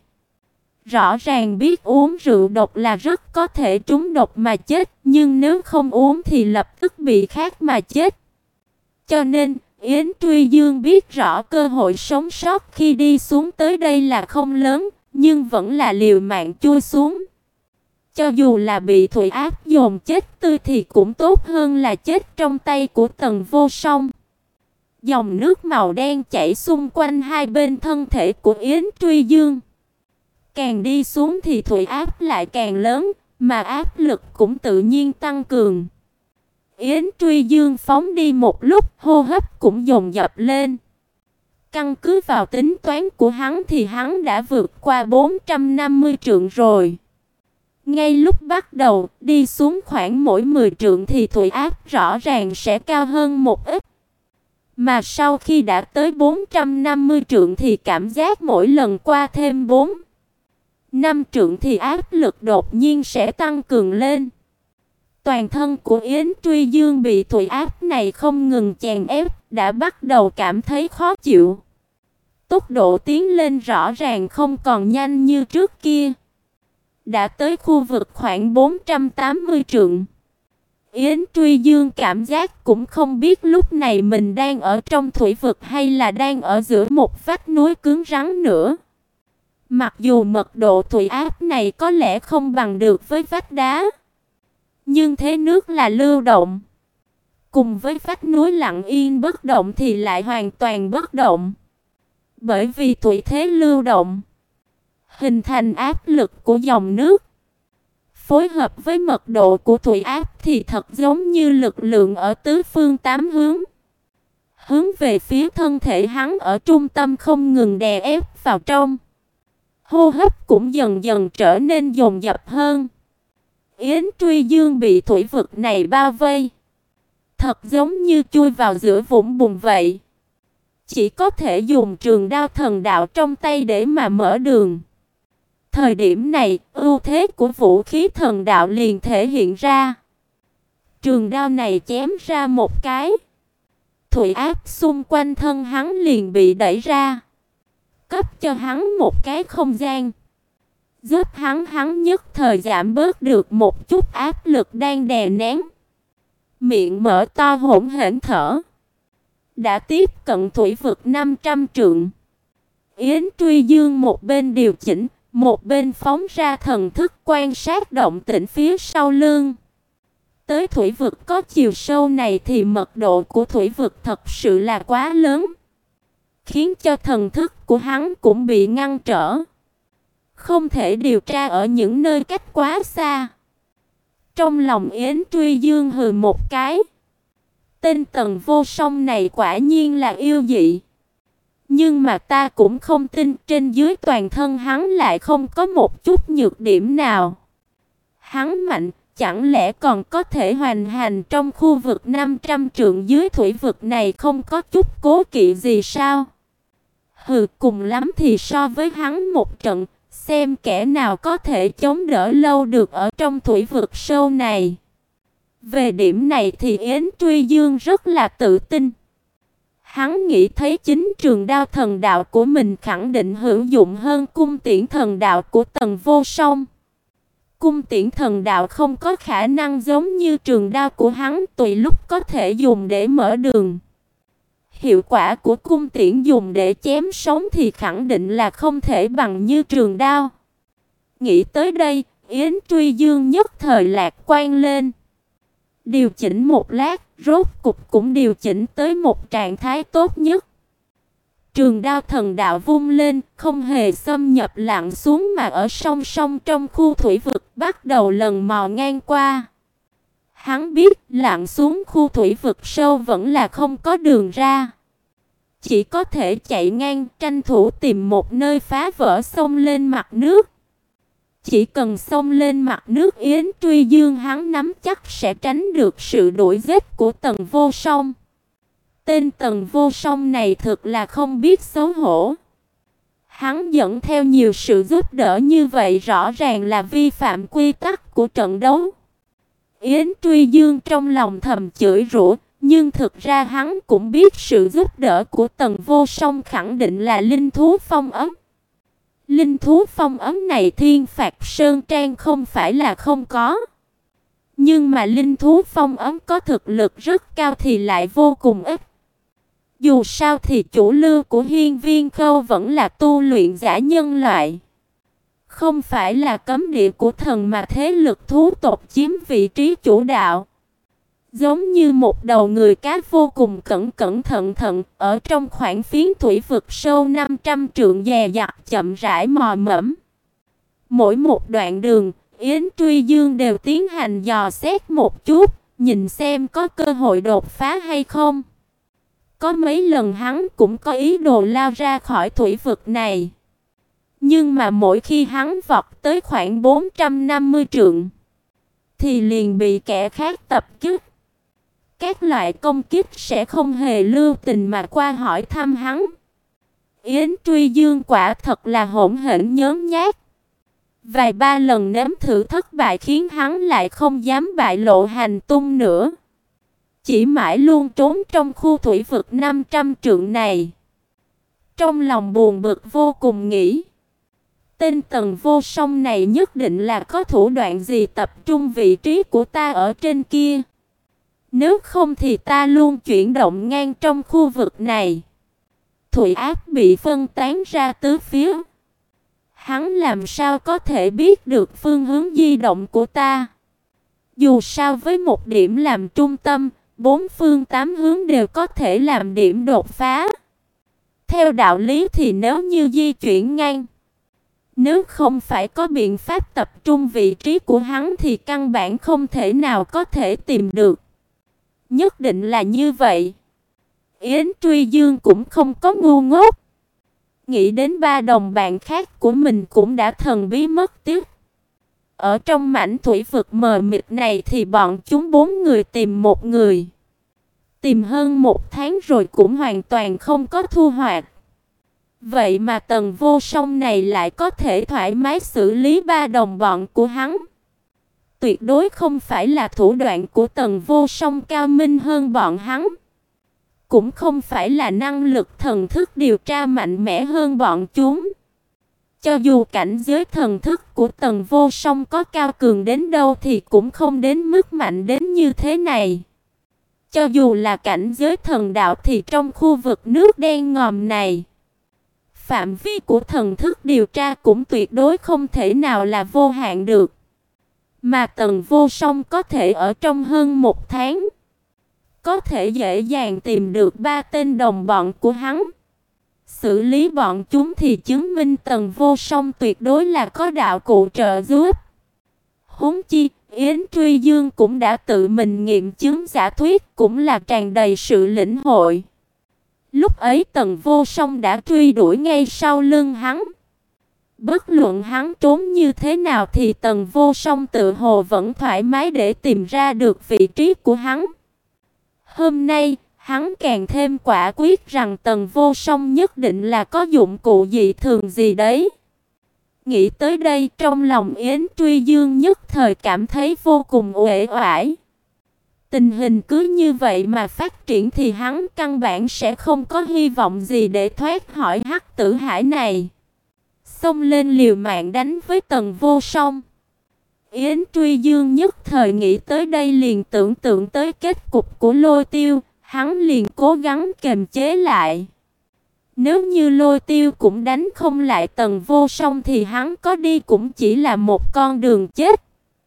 Rõ ràng biết uống rượu độc là rất có thể trúng độc mà chết, nhưng nếu không uống thì lập tức bị khát mà chết. Cho nên, Yến Truy Dương biết rõ cơ hội sống sót khi đi xuống tới đây là không lớn, nhưng vẫn là liều mạng chui xuống. Cho dù là bị Thủy Áp dồn chết tươi thì cũng tốt hơn là chết trong tay của Tần Vô Song. Dòng nước màu đen chảy xung quanh hai bên thân thể của Yến Truy Dương. Càng đi xuống thì thủy áp lại càng lớn, mà áp lực cũng tự nhiên tăng cường. Yến Truy Dương phóng đi một lúc, hô hấp cũng dồn dập lên. Căn cứ vào tính toán của hắn thì hắn đã vượt qua bốn trăm năm mươi trượng rồi. Ngay lúc bắt đầu, đi xuống khoảng mỗi mười trượng thì thủy áp rõ ràng sẽ cao hơn một ít. Mà sau khi đã tới bốn trăm năm mươi trượng thì cảm giác mỗi lần qua thêm bốn năm trượng thì áp lực đột nhiên sẽ tăng cường lên. Toàn thân của Yến Truy Dương bị thủy áp này không ngừng chèn ép, đã bắt đầu cảm thấy khó chịu. Tốc độ tiến lên rõ ràng không còn nhanh như trước kia. Đã tới khu vực khoảng bốn trăm tám mươi trượng. Yến Truy Dương cảm giác cũng không biết lúc này mình đang ở trong thủy vực hay là đang ở giữa một vách núi cứng rắn nữa. Mặc dù mật độ thủy áp này có lẽ không bằng được với vách đá, nhưng thế nước là lưu động. Cùng với vách núi lặng yên bất động thì lại hoàn toàn bất động. Bởi vì thủy thế lưu động, hình thành áp lực của dòng nước. Phối hợp với mật độ của thủy áp thì thật giống như lực lượng ở tứ phương tám hướng. Hướng về phía thân thể hắn ở trung tâm không ngừng đè ép vào trong. Hô hấp cũng dần dần trở nên dồn dập hơn. Yến Truy Dương bị thủy vực này bao vây. Thật giống như chui vào giữa vũng bùn vậy. Chỉ có thể dùng trường đao thần đạo trong tay để mà mở đường. Thời điểm này, ưu thế của vũ khí thần đạo liền thể hiện ra. Trường đao này chém ra một cái, thủy áp xung quanh thân hắn liền bị đẩy ra, cấp cho hắn một cái không gian, giúp hắn hắn nhất thời giảm bớt được một chút áp lực đang đè nén. Miệng mở to hỗn hển thở. Đã tiếp cận thủy vực năm trăm trượng. Yến Truy Dương một bên điều chỉnh, một bên phóng ra thần thức quan sát động tĩnh phía sau lưng. Tới thủy vực có chiều sâu này thì mật độ của thủy vực thật sự là quá lớn, khiến cho thần thức của hắn cũng bị ngăn trở. Không thể điều tra ở những nơi cách quá xa. Trong lòng Yến Truy Dương hừ một cái. Tên Tần Vô Song này quả nhiên là yêu dị. Nhưng mà ta cũng không tin trên dưới toàn thân hắn lại không có một chút nhược điểm nào. Hắn mạnh, chẳng lẽ còn có thể hoành hành trong khu vực năm trăm trượng dưới thủy vực này không có chút cố kỵ gì sao? Hừ, cùng lắm thì so với hắn một trận, xem kẻ nào có thể chống đỡ lâu được ở trong thủy vực sâu này. Về điểm này thì Yến Truy Dương rất là tự tin. Hắn nghĩ thấy chính trường đao thần đạo của mình khẳng định hữu dụng hơn cung tiễn thần đạo của Tần Vô Song. Cung tiễn thần đạo không có khả năng giống như trường đao của hắn tùy lúc có thể dùng để mở đường. Hiệu quả của cung tiễn dùng để chém sống thì khẳng định là không thể bằng như trường đao. Nghĩ tới đây, Yến Truy Dương nhất thời lạc quan lên. Điều chỉnh một lát, rốt cục cũng điều chỉnh tới một trạng thái tốt nhất. Trường đao thần đạo vung lên, không hề xâm nhập lặn xuống mà ở song song trong khu thủy vực bắt đầu lần mò ngang qua. Hắn biết lặn xuống khu thủy vực sâu vẫn là không có đường ra. Chỉ có thể chạy ngang, tranh thủ tìm một nơi phá vỡ xông lên mặt nước. Chỉ cần xông lên mặt nước Yến Truy Dương hắn nắm chắc sẽ tránh được sự đuổi giết của Tần Vô Song. Tên Tần Vô Song này thực là không biết xấu hổ. Hắn dẫn theo nhiều sự giúp đỡ như vậy rõ ràng là vi phạm quy tắc của trận đấu. Yến Truy Dương trong lòng thầm chửi rủa, nhưng thực ra hắn cũng biết sự giúp đỡ của Tần Vô Song khẳng định là linh thú phong ấm. Linh thú phong ấm này Thiên Phạt Sơn Trang không phải là không có. Nhưng mà linh thú phong ấm có thực lực rất cao thì lại vô cùng ít. Dù sao thì chủ lưu của Hiên Viên Khâu vẫn là tu luyện giả nhân loại. Không phải là cấm địa của thần mà thế lực thú tộc chiếm vị trí chủ đạo. Giống như một đầu người cá vô cùng cẩn cẩn thận thận ở trong khoảng phiến thủy vực sâu năm trăm trượng dè dặt chậm rãi mò mẫm. Mỗi một đoạn đường, Yến Truy Dương đều tiến hành dò xét một chút, nhìn xem có cơ hội đột phá hay không. Có mấy lần hắn cũng có ý đồ lao ra khỏi thủy vực này. Nhưng mà mỗi khi hắn vọt tới khoảng bốn trăm năm mươi trượng, thì liền bị kẻ khác tập kích. Các loại công kích sẽ không hề lưu tình mà qua hỏi thăm hắn. Yến Truy Dương quả thật là hỗn hển nhớn nhát. Vài ba lần nếm thử thất bại khiến hắn lại không dám bại lộ hành tung nữa. Chỉ mãi luôn trốn trong khu thủy vực năm trăm trượng này. Trong lòng buồn bực vô cùng nghĩ, tên Tần Vô Song này nhất định là có thủ đoạn gì tập trung vị trí của ta ở trên kia. Nếu không thì ta luôn chuyển động ngang trong khu vực này. Thủy áp bị phân tán ra tứ phía. Hắn làm sao có thể biết được phương hướng di động của ta? Dù sao với một điểm làm trung tâm, bốn phương tám hướng đều có thể làm điểm đột phá. Theo đạo lý thì nếu như di chuyển ngang, nếu không phải có biện pháp tập trung vị trí của hắn thì căn bản không thể nào có thể tìm được. Nhất định là như vậy. Yến Truy Dương cũng không có ngu ngốc. Nghĩ đến ba đồng bạn khác của mình cũng đã thần bí mất tích. Ở trong mảnh thủy vực mờ mịt này thì bọn chúng bốn người tìm một người. Tìm hơn một tháng rồi cũng hoàn toàn không có thu hoạch. Vậy mà Tần Vô Song này lại có thể thoải mái xử lý ba đồng bọn của hắn. Tuyệt đối không phải là thủ đoạn của Tần Vô Song cao minh hơn bọn hắn. Cũng không phải là năng lực thần thức điều tra mạnh mẽ hơn bọn chúng. Cho dù cảnh giới thần thức của Tần Vô Song có cao cường đến đâu thì cũng không đến mức mạnh đến như thế này. Cho dù là cảnh giới thần đạo thì trong khu vực nước đen ngòm này, phạm vi của thần thức điều tra cũng tuyệt đối không thể nào là vô hạn được. Mà Tần Vô Song có thể ở trong hơn một tháng, có thể dễ dàng tìm được ba tên đồng bọn của hắn. Xử lý bọn chúng thì chứng minh Tần Vô Song tuyệt đối là có đạo cụ trợ giúp. Huống chi, Yến Truy Dương cũng đã tự mình nghiệm chứng giả thuyết, cũng là tràn đầy sự lĩnh hội. Lúc ấy Tần Vô Song đã truy đuổi ngay sau lưng hắn. Bất luận hắn trốn như thế nào thì Tần Vô Song tự hồ vẫn thoải mái để tìm ra được vị trí của hắn. Hôm nay, hắn càng thêm quả quyết rằng Tần Vô Song nhất định là có dụng cụ dị thường gì đấy. Nghĩ tới đây, trong lòng Yến Truy Dương nhất thời cảm thấy vô cùng uể oải. Tình hình cứ như vậy mà phát triển thì hắn căn bản sẽ không có hy vọng gì để thoát khỏi Hắc Tử Hải này. Xông lên liều mạng đánh với Tần Vô Song. Yến Truy Dương nhất thời nghĩ tới đây liền tưởng tượng tới kết cục của Lôi Tiêu, hắn liền cố gắng kiềm chế lại. Nếu như Lôi Tiêu cũng đánh không lại Tần Vô Song thì hắn có đi cũng chỉ là một con đường chết.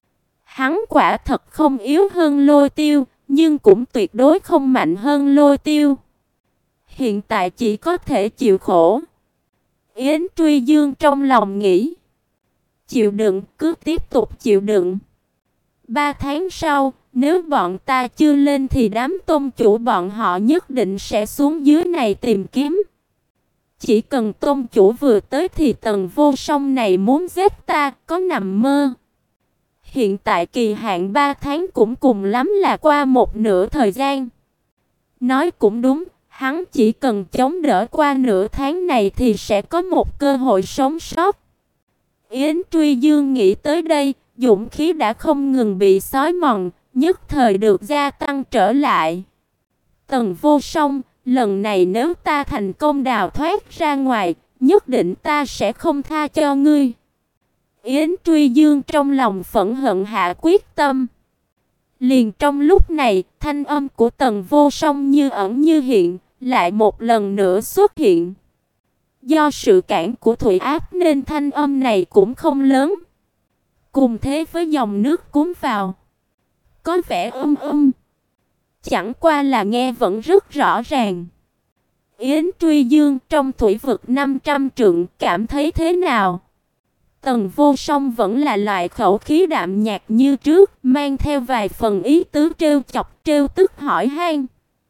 Hắn quả thật không yếu hơn Lôi Tiêu, nhưng cũng tuyệt đối không mạnh hơn Lôi Tiêu. Hiện tại chỉ có thể chịu khổ. Yến Truy Dương trong lòng nghĩ, chịu đựng, cứ tiếp tục chịu đựng. Ba tháng sau, nếu bọn ta chưa lên thì đám tôn chủ bọn họ nhất định sẽ xuống dưới này tìm kiếm. Chỉ cần tôn chủ vừa tới thì Tần Vô Song này muốn giết ta, có nằm mơ. Hiện tại kỳ hạn ba tháng cũng cùng lắm là qua một nửa thời gian. Nói cũng đúng, Hắn chỉ cần chống đỡ qua nửa tháng này thì sẽ có một cơ hội sống sót. Yến Truy Dương nghĩ tới đây, dũng khí đã không ngừng bị xói mòn, nhất thời được gia tăng trở lại. Tần Vô Song, lần này nếu ta thành công đào thoát ra ngoài, nhất định ta sẽ không tha cho ngươi. Yến Truy Dương trong lòng phẫn hận hạ quyết tâm. Liền trong lúc này, thanh âm của Tần Vô Song như ẩn như hiện, lại một lần nữa xuất hiện. Do sự cản của thủy áp nên thanh âm này cũng không lớn. Cùng thế với dòng nước cuốn vào, có vẻ âm âm. Chẳng qua là nghe vẫn rất rõ ràng. Yến Truy Dương trong thủy vực năm trăm trượng cảm thấy thế nào? Tần Vô Song vẫn là loại khẩu khí đạm nhạt như trước, mang theo vài phần ý tứ trêu chọc trêu tức hỏi han.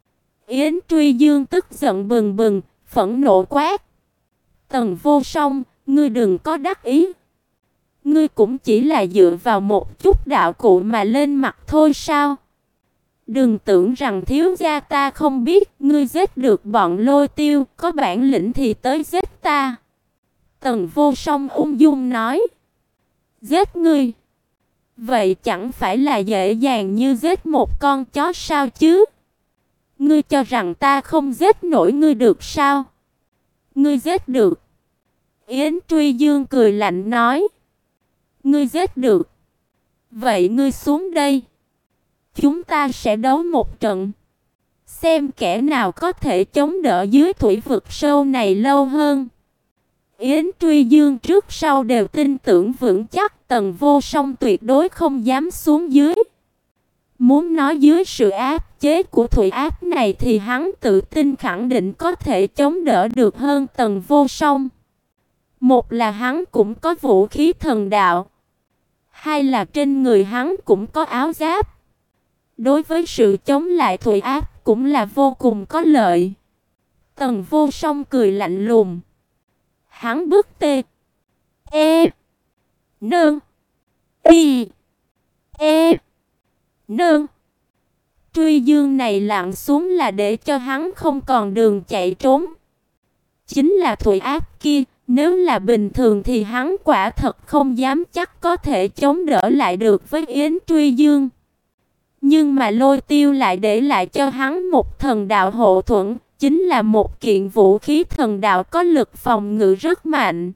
Yến Truy Dương tức giận bừng bừng, phẫn nộ quát. Tần Vô Song, ngươi đừng có đắc ý. Ngươi cũng chỉ là dựa vào một chút đạo cụ mà lên mặt thôi sao? Đừng tưởng rằng thiếu gia ta không biết, ngươi giết được bọn Lôi Tiêu, có bản lĩnh thì tới giết ta. Tần Vô Song ung dung nói. Giết ngươi? Vậy chẳng phải là dễ dàng như giết một con chó sao chứ? Ngươi cho rằng ta không giết nổi ngươi được sao? Ngươi giết được. Yến Truy Dương cười lạnh nói. Ngươi giết được. Vậy ngươi xuống đây. Chúng ta sẽ đấu một trận. Xem kẻ nào có thể chống đỡ dưới thủy vực sâu này lâu hơn. Yến Truy Dương trước sau đều tin tưởng vững chắc Tần Vô Song tuyệt đối không dám xuống dưới. Muốn nói dưới sự áp chế của thủy áp này thì hắn tự tin khẳng định có thể chống đỡ được hơn Tần Vô Song. Một là hắn cũng có vũ khí thần đạo. Hai là trên người hắn cũng có áo giáp. Đối với sự chống lại thủy áp cũng là vô cùng có lợi. Tần Vô Song cười lạnh lùng. Hắn bước tê. E. Nương. Y. E. Nương. Truy Dương này lặn xuống là để cho hắn không còn đường chạy trốn. Chính là thủy áp kia, nếu là bình thường thì hắn quả thật không dám chắc có thể chống đỡ lại được với Yến Truy Dương. Nhưng mà Lôi Tiêu lại để lại cho hắn một thần đạo hộ thuẫn, chính là một kiện vũ khí thần đạo có lực phòng ngự rất mạnh.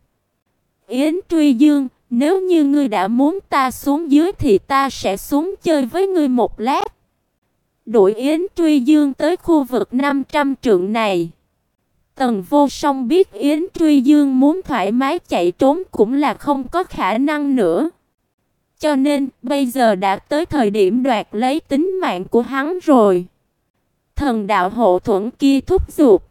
Yến Truy Dương, nếu như ngươi đã muốn ta xuống dưới thì ta sẽ xuống chơi với ngươi một lát. Đuổi Yến Truy Dương tới khu vực năm trăm trượng này. Tần Vô Song biết Yến Truy Dương muốn thoải mái chạy trốn cũng là không có khả năng nữa. Cho nên bây giờ đã tới thời điểm đoạt lấy tính mạng của hắn rồi. Thần đạo hộ thuẫn kia thúc giục,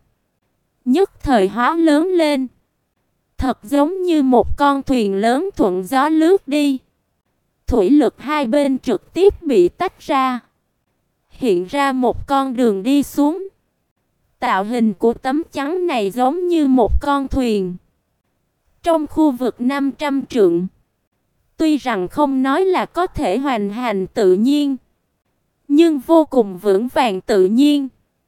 nhất thời hóa lớn lên. Thật giống như một con thuyền lớn thuận gió lướt đi. Thủy lực hai bên trực tiếp bị tách ra, hiện ra một con đường đi xuống. Tạo hình của tấm chắn này giống như một con thuyền. Trong khu vực năm trăm trượng, tuy rằng không nói là có thể hoành hành tự nhiên, nhưng vô cùng vững vàng tự nhiên.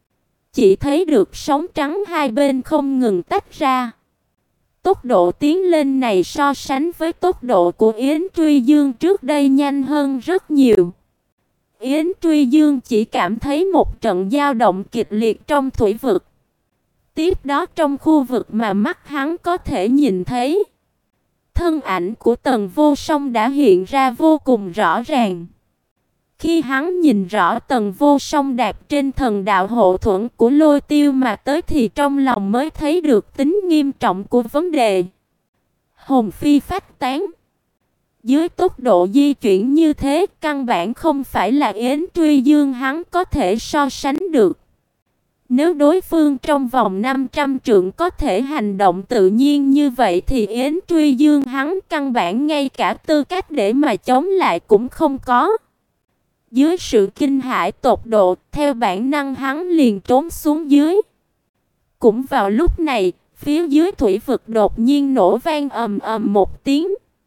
Chỉ thấy được sóng trắng hai bên không ngừng tách ra. Tốc độ tiến lên này so sánh với tốc độ của Yến Truy Dương trước đây nhanh hơn rất nhiều. Yến Truy Dương chỉ cảm thấy một trận dao động kịch liệt trong thủy vực. Tiếp đó trong khu vực mà mắt hắn có thể nhìn thấy, thân ảnh của Tần Vô Song đã hiện ra vô cùng rõ ràng. Khi hắn nhìn rõ Tần Vô Song đạp trên thần đạo hộ thuẫn của Lôi Tiêu mà tới thì trong lòng mới thấy được tính nghiêm trọng của vấn đề. Hồn phi phách tán. Dưới tốc độ di chuyển như thế, căn bản không phải là Yến Truy Dương hắn có thể so sánh được. Nếu đối phương trong vòng năm trăm trượng có thể hành động tự nhiên như vậy thì Yến Truy Dương hắn căn bản ngay cả tư cách để mà chống lại cũng không có. Dưới sự kinh hãi tột độ, theo bản năng hắn liền trốn xuống dưới. Cũng vào lúc này, phía dưới thủy vực đột nhiên nổ vang ầm ầm một tiếng.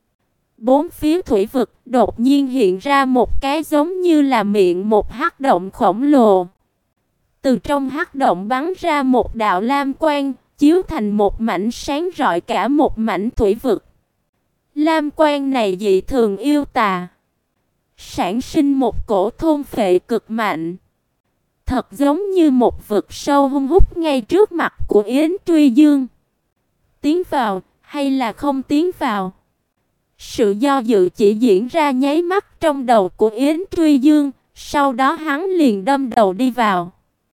Bốn phía thủy vực đột nhiên hiện ra một cái giống như là miệng một hắc động khổng lồ. từ trong hắc động bắn ra một đạo lam quang, chiếu thành một mảnh sáng rọi cả một mảnh thủy vực. Lam quang này dị thường yêu tà, sản sinh một cổ thôn phệ cực mạnh, thật giống như một vực sâu hung hút ngay trước mặt của Yến Truy Dương. Tiến vào hay là không tiến vào? Sự do dự chỉ diễn ra nháy mắt trong đầu của Yến Truy Dương, sau đó hắn liền đâm đầu đi vào.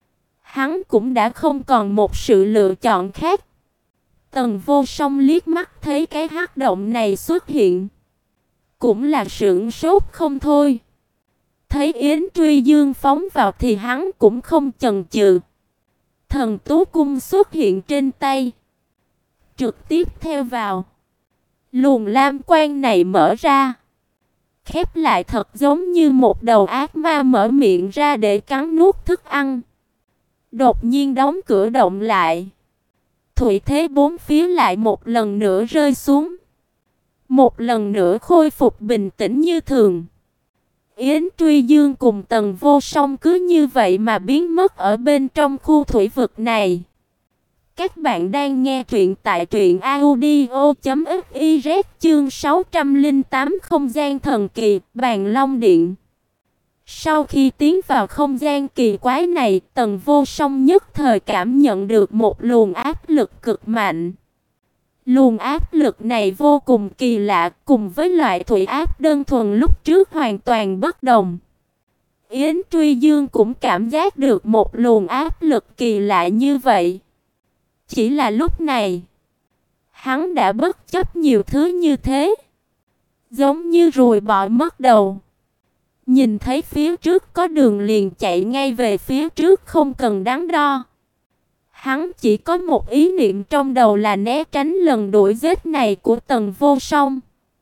Hắn cũng đã không còn một sự lựa chọn khác. Tần Vô Song liếc mắt thấy cái hắc động này xuất hiện, cũng là sửng sốt không thôi. Thấy Yến Truy Dương phóng vào thì hắn cũng không chần chừ. Thần Tú Cung xuất hiện trên tay, trực tiếp theo vào. Luồng lam quang này mở ra, khép lại thật giống như một đầu ác ma mở miệng ra để cắn nuốt thức ăn. Đột nhiên đóng cửa động lại. Thủy thế bốn phía lại một lần nữa rơi xuống, một lần nữa khôi phục bình tĩnh như thường. Yến Truy Dương cùng Tần Vô Song cứ như vậy mà biến mất ở bên trong khu thủy vực này. Các bạn đang nghe truyện tại truyện audio chấm fiz chương sáu trăm lẻ tám không gian thần kỳ, Bàn Long Điện. Sau khi tiến vào không gian kỳ quái này, Tần Vô Song nhất thời cảm nhận được một luồng áp lực cực mạnh. Luồng áp lực này vô cùng kỳ lạ, cùng với loại thủy áp đơn thuần lúc trước hoàn toàn bất đồng. Yến Truy Dương cũng cảm giác được một luồng áp lực kỳ lạ như vậy. Chỉ là lúc này, hắn đã bất chấp nhiều thứ như thế, giống như ruồi bọ mất đầu. Nhìn thấy phía trước có đường liền chạy ngay về phía trước không cần đắn đo. Hắn chỉ có một ý niệm trong đầu là né tránh lần đuổi giết này của Tần Vô Song.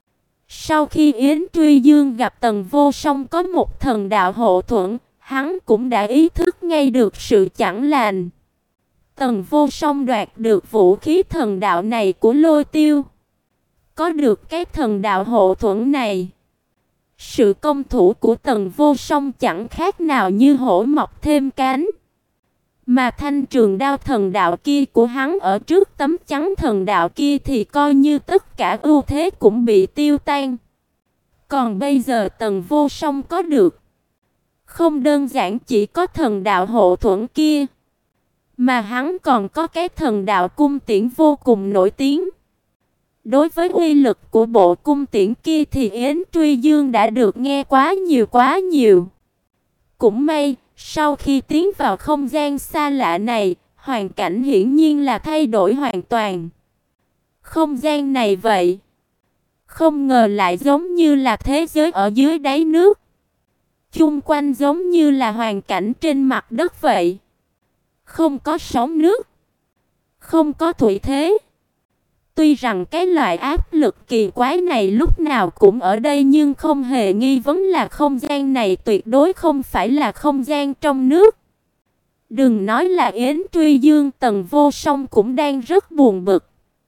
Sau khi Yến Truy Dương gặp Tần Vô Song có một thần đạo hộ thuẫn, hắn cũng đã ý thức ngay được sự chẳng lành. Tần Vô Song đoạt được vũ khí thần đạo này của Lôi Tiêu. Có được cái thần đạo hộ thuẫn này, sự công thủ của Tần Vô Song chẳng khác nào như hổ mọc thêm cánh. Mà thanh trường đao thần đạo kia của hắn ở trước tấm chắn thần đạo kia thì coi như tất cả ưu thế cũng bị tiêu tan. Còn bây giờ Tần Vô Song có được, không đơn giản chỉ có thần đạo hộ thuẫn kia, mà hắn còn có cái thần đạo cung tiễn vô cùng nổi tiếng. Đối với uy lực của bộ cung tiễn kia thì Yến Truy Dương đã được nghe quá nhiều quá nhiều. Cũng may, sau khi tiến vào không gian xa lạ này, hoàn cảnh hiển nhiên là thay đổi hoàn toàn. Không gian này vậy, không ngờ lại giống như là thế giới ở dưới đáy nước. Chung quanh giống như là hoàn cảnh trên mặt đất vậy. Không có sóng nước, không có thủy thế. Tuy rằng cái loại áp lực kỳ quái này lúc nào cũng ở đây, nhưng không hề nghi vấn là không gian này tuyệt đối không phải là không gian trong nước. Đừng nói là Yến Truy Dương, Tần Vô Song cũng đang rất buồn bực.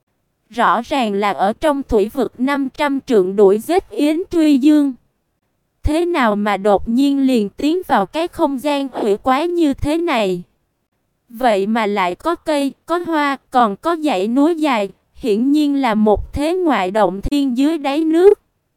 Rõ ràng là ở trong thủy vực năm trăm trượng đuổi giết Yến Truy Dương, thế nào mà đột nhiên liền tiến vào cái không gian quỷ quái như thế này? Vậy mà lại có cây, có hoa, còn có dãy núi dài, hiển nhiên là một thế ngoại động thiên dưới đáy nước,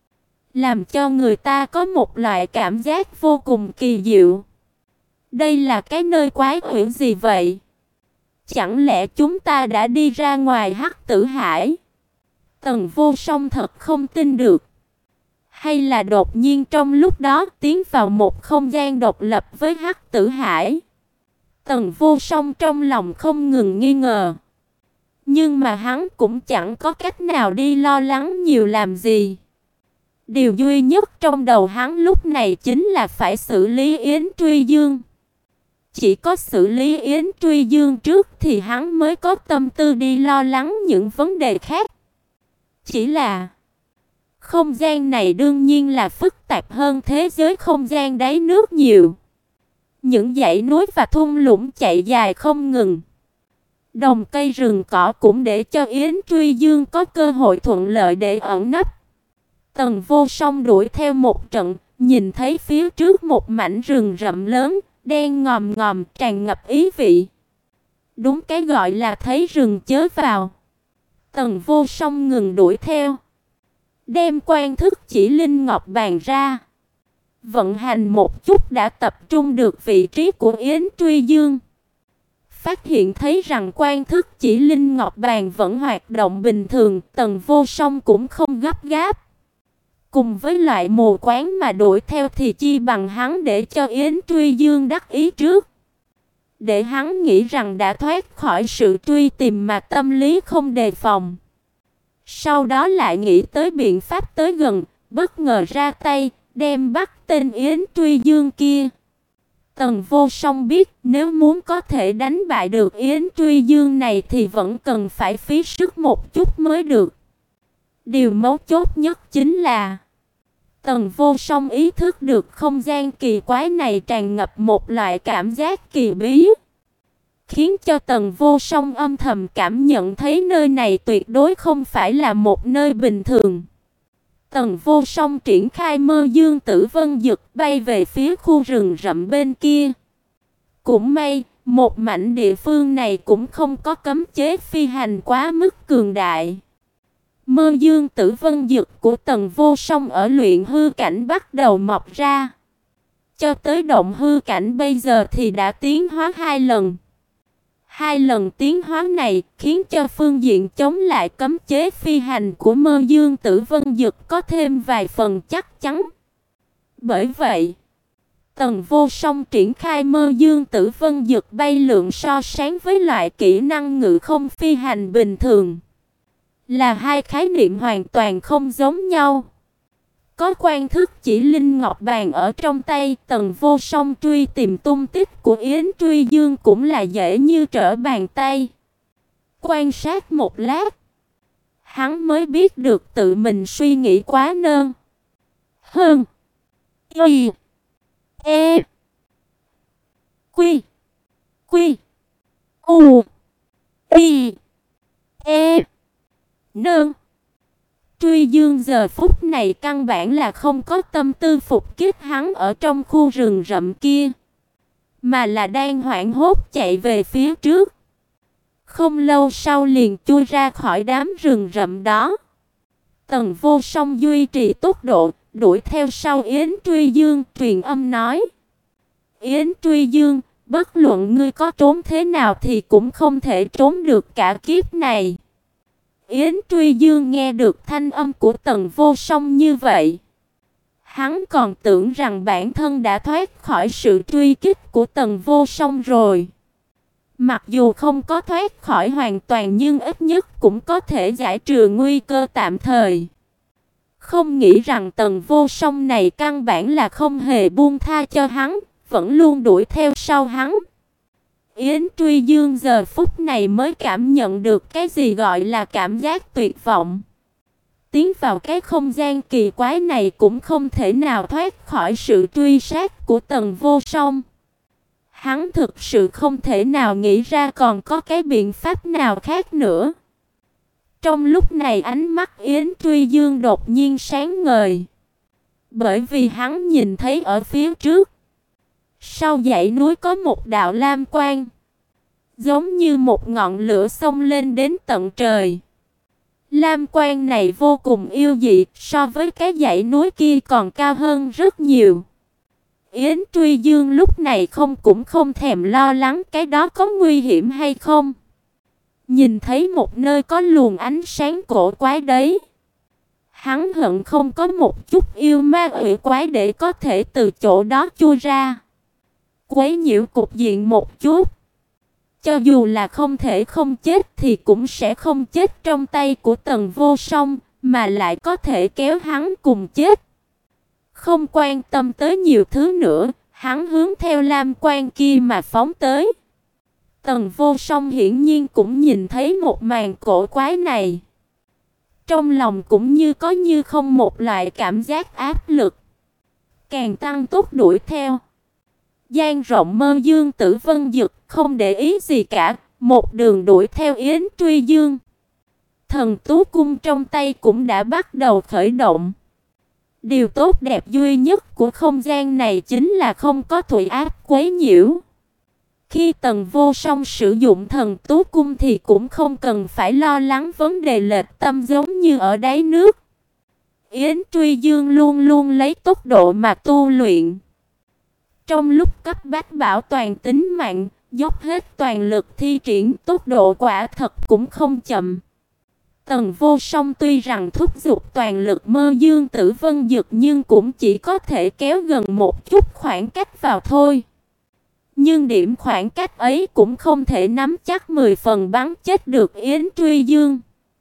làm cho người ta có một loại cảm giác vô cùng kỳ diệu. Đây là cái nơi quái quỷ gì vậy? Chẳng lẽ chúng ta đã đi ra ngoài Hắc Tử Hải? Tần Vô Song thật không tin được. Hay là đột nhiên trong lúc đó tiến vào một không gian độc lập với Hắc Tử Hải? Tần Vô Song trong lòng không ngừng nghi ngờ. Nhưng mà hắn cũng chẳng có cách nào đi lo lắng nhiều làm gì. Điều duy nhất trong đầu hắn lúc này chính là phải xử lý Yến Truy Dương. Chỉ có xử lý Yến Truy Dương trước thì hắn mới có tâm tư đi lo lắng những vấn đề khác. Chỉ là không gian này đương nhiên là phức tạp hơn thế giới không gian đáy nước nhiều. Những dãy núi và thung lũng chạy dài không ngừng. Đồng cây rừng cỏ cũng để cho Yến Truy Dương có cơ hội thuận lợi để ẩn nấp. Tần Vô Song đuổi theo một trận, nhìn thấy phía trước một mảnh rừng rậm lớn, đen ngòm ngòm tràn ngập ý vị. Đúng cái gọi là thấy rừng chớ vào. Tần Vô Song ngừng đuổi theo, đem quan thức chỉ linh ngọc bàn ra. Vận hành một chút đã tập trung được vị trí của Yến Truy Dương. Phát hiện thấy rằng quan thức chỉ linh ngọc bàn vẫn hoạt động bình thường, Tần Vô Song cũng không gấp gáp. Cùng với loại mù quáng mà đuổi theo thì chi bằng hắn để cho Yến Truy Dương đắc ý trước. Để hắn nghĩ rằng đã thoát khỏi sự truy tìm mà tâm lý không đề phòng. Sau đó lại nghĩ tới biện pháp tới gần, bất ngờ ra tay, đem bắt tên Yến Truy Dương kia. Tần Vô Song biết nếu muốn có thể đánh bại được Yến Truy Dương này thì vẫn cần phải phí sức một chút mới được. Điều mấu chốt nhất chính là Tần Vô Song ý thức được không gian kỳ quái này tràn ngập một loại cảm giác kỳ bí, khiến cho Tần Vô Song âm thầm cảm nhận thấy nơi này tuyệt đối không phải là một nơi bình thường. Tần Vô Song triển khai Mơ Dương Tử Vân Dực bay về phía khu rừng rậm bên kia. Cũng may, một mảnh địa phương này cũng không có cấm chế phi hành quá mức cường đại. Mơ Dương Tử Vân Dực của Tần Vô Song ở luyện hư cảnh bắt đầu mọc ra. Cho tới động hư cảnh bây giờ thì đã tiến hóa hai lần. Hai lần tiến hóa này khiến cho phương diện chống lại cấm chế phi hành của Mơ Dương Tử Vân Dực có thêm vài phần chắc chắn. Bởi vậy, Tần Vô Song triển khai Mơ Dương Tử Vân Dực bay lượn so sánh với loại kỹ năng ngự không phi hành bình thường là hai khái niệm hoàn toàn không giống nhau. Có quan thức chỉ linh ngọc bàn ở trong tay, Tần Vô Song truy tìm tung tích của Yến Truy Dương cũng là dễ như trở bàn tay. Quan sát một lát, hắn mới biết được tự mình suy nghĩ quá nơn. Hơn. Y. E. Quy. Quy. U. Y. E. Nơn. Truy Dương giờ phút này căn bản là không có tâm tư phục kích hắn ở trong khu rừng rậm kia, mà là đang hoảng hốt chạy về phía trước. Không lâu sau liền chui ra khỏi đám rừng rậm đó. Tần Vô Song duy trì tốc độ, đuổi theo sau Yến Truy Dương, truyền âm nói: Yến Truy Dương, bất luận ngươi có trốn thế nào thì cũng không thể trốn được cả kiếp này. Yến Truy Dương nghe được thanh âm của Tần Vô Song như vậy, hắn còn tưởng rằng bản thân đã thoát khỏi sự truy kích của Tần Vô Song rồi. Mặc dù không có thoát khỏi hoàn toàn nhưng ít nhất cũng có thể giải trừ nguy cơ tạm thời. Không nghĩ rằng Tần Vô Song này căn bản là không hề buông tha cho hắn, vẫn luôn đuổi theo sau hắn. Yến Truy Dương giờ phút này mới cảm nhận được cái gì gọi là cảm giác tuyệt vọng. Tiến vào cái không gian kỳ quái này cũng không thể nào thoát khỏi sự truy sát của Tần Vô Song. Hắn thực sự không thể nào nghĩ ra còn có cái biện pháp nào khác nữa. Trong lúc này ánh mắt Yến Truy Dương đột nhiên sáng ngời, bởi vì hắn nhìn thấy ở phía trước, sau dãy núi có một đạo lam quang, giống như một ngọn lửa xông lên đến tận trời. Lam quang này vô cùng yêu dị, so với cái dãy núi kia còn cao hơn rất nhiều. Yến Truy Dương lúc này không cũng không thèm lo lắng cái đó có nguy hiểm hay không. Nhìn thấy một nơi có luồng ánh sáng cổ quái đấy, hắn hận không có một chút yêu ma quỷ quái để có thể từ chỗ đó chui ra, quấy nhiễu cục diện một chút. Cho dù là không thể không chết thì cũng sẽ không chết trong tay của Tần Vô Song, mà lại có thể kéo hắn cùng chết. Không quan tâm tới nhiều thứ nữa, hắn hướng theo lam quang kia mà phóng tới. Tần Vô Song hiển nhiên cũng nhìn thấy một màn cổ quái này. Trong lòng cũng như có như không một loại cảm giác áp lực, càng tăng tốc đuổi theo. Dang rộng Mơ Dương Tử Vân Dực không để ý gì cả, một đường đuổi theo Yến Truy Dương. Thần tú cung trong tay cũng đã bắt đầu khởi động. Điều tốt đẹp duy nhất của không gian này chính là không có thủy áp quấy nhiễu. Khi Tần Vô Song sử dụng thần tú cung thì cũng không cần phải lo lắng vấn đề lệch tâm giống như ở đáy nước. Yến Truy Dương luôn luôn lấy tốc độ mà tu luyện. Trong lúc cấp bách bảo toàn tính mạng, dốc hết toàn lực thi triển, tốc độ quả thật cũng không chậm. Tần Vô Song tuy rằng thúc giục toàn lực Mơ Dương Tử Vân Dực nhưng cũng chỉ có thể kéo gần một chút khoảng cách vào thôi. Nhưng điểm khoảng cách ấy cũng không thể nắm chắc mười phần bắn chết được Yến Truy Dương.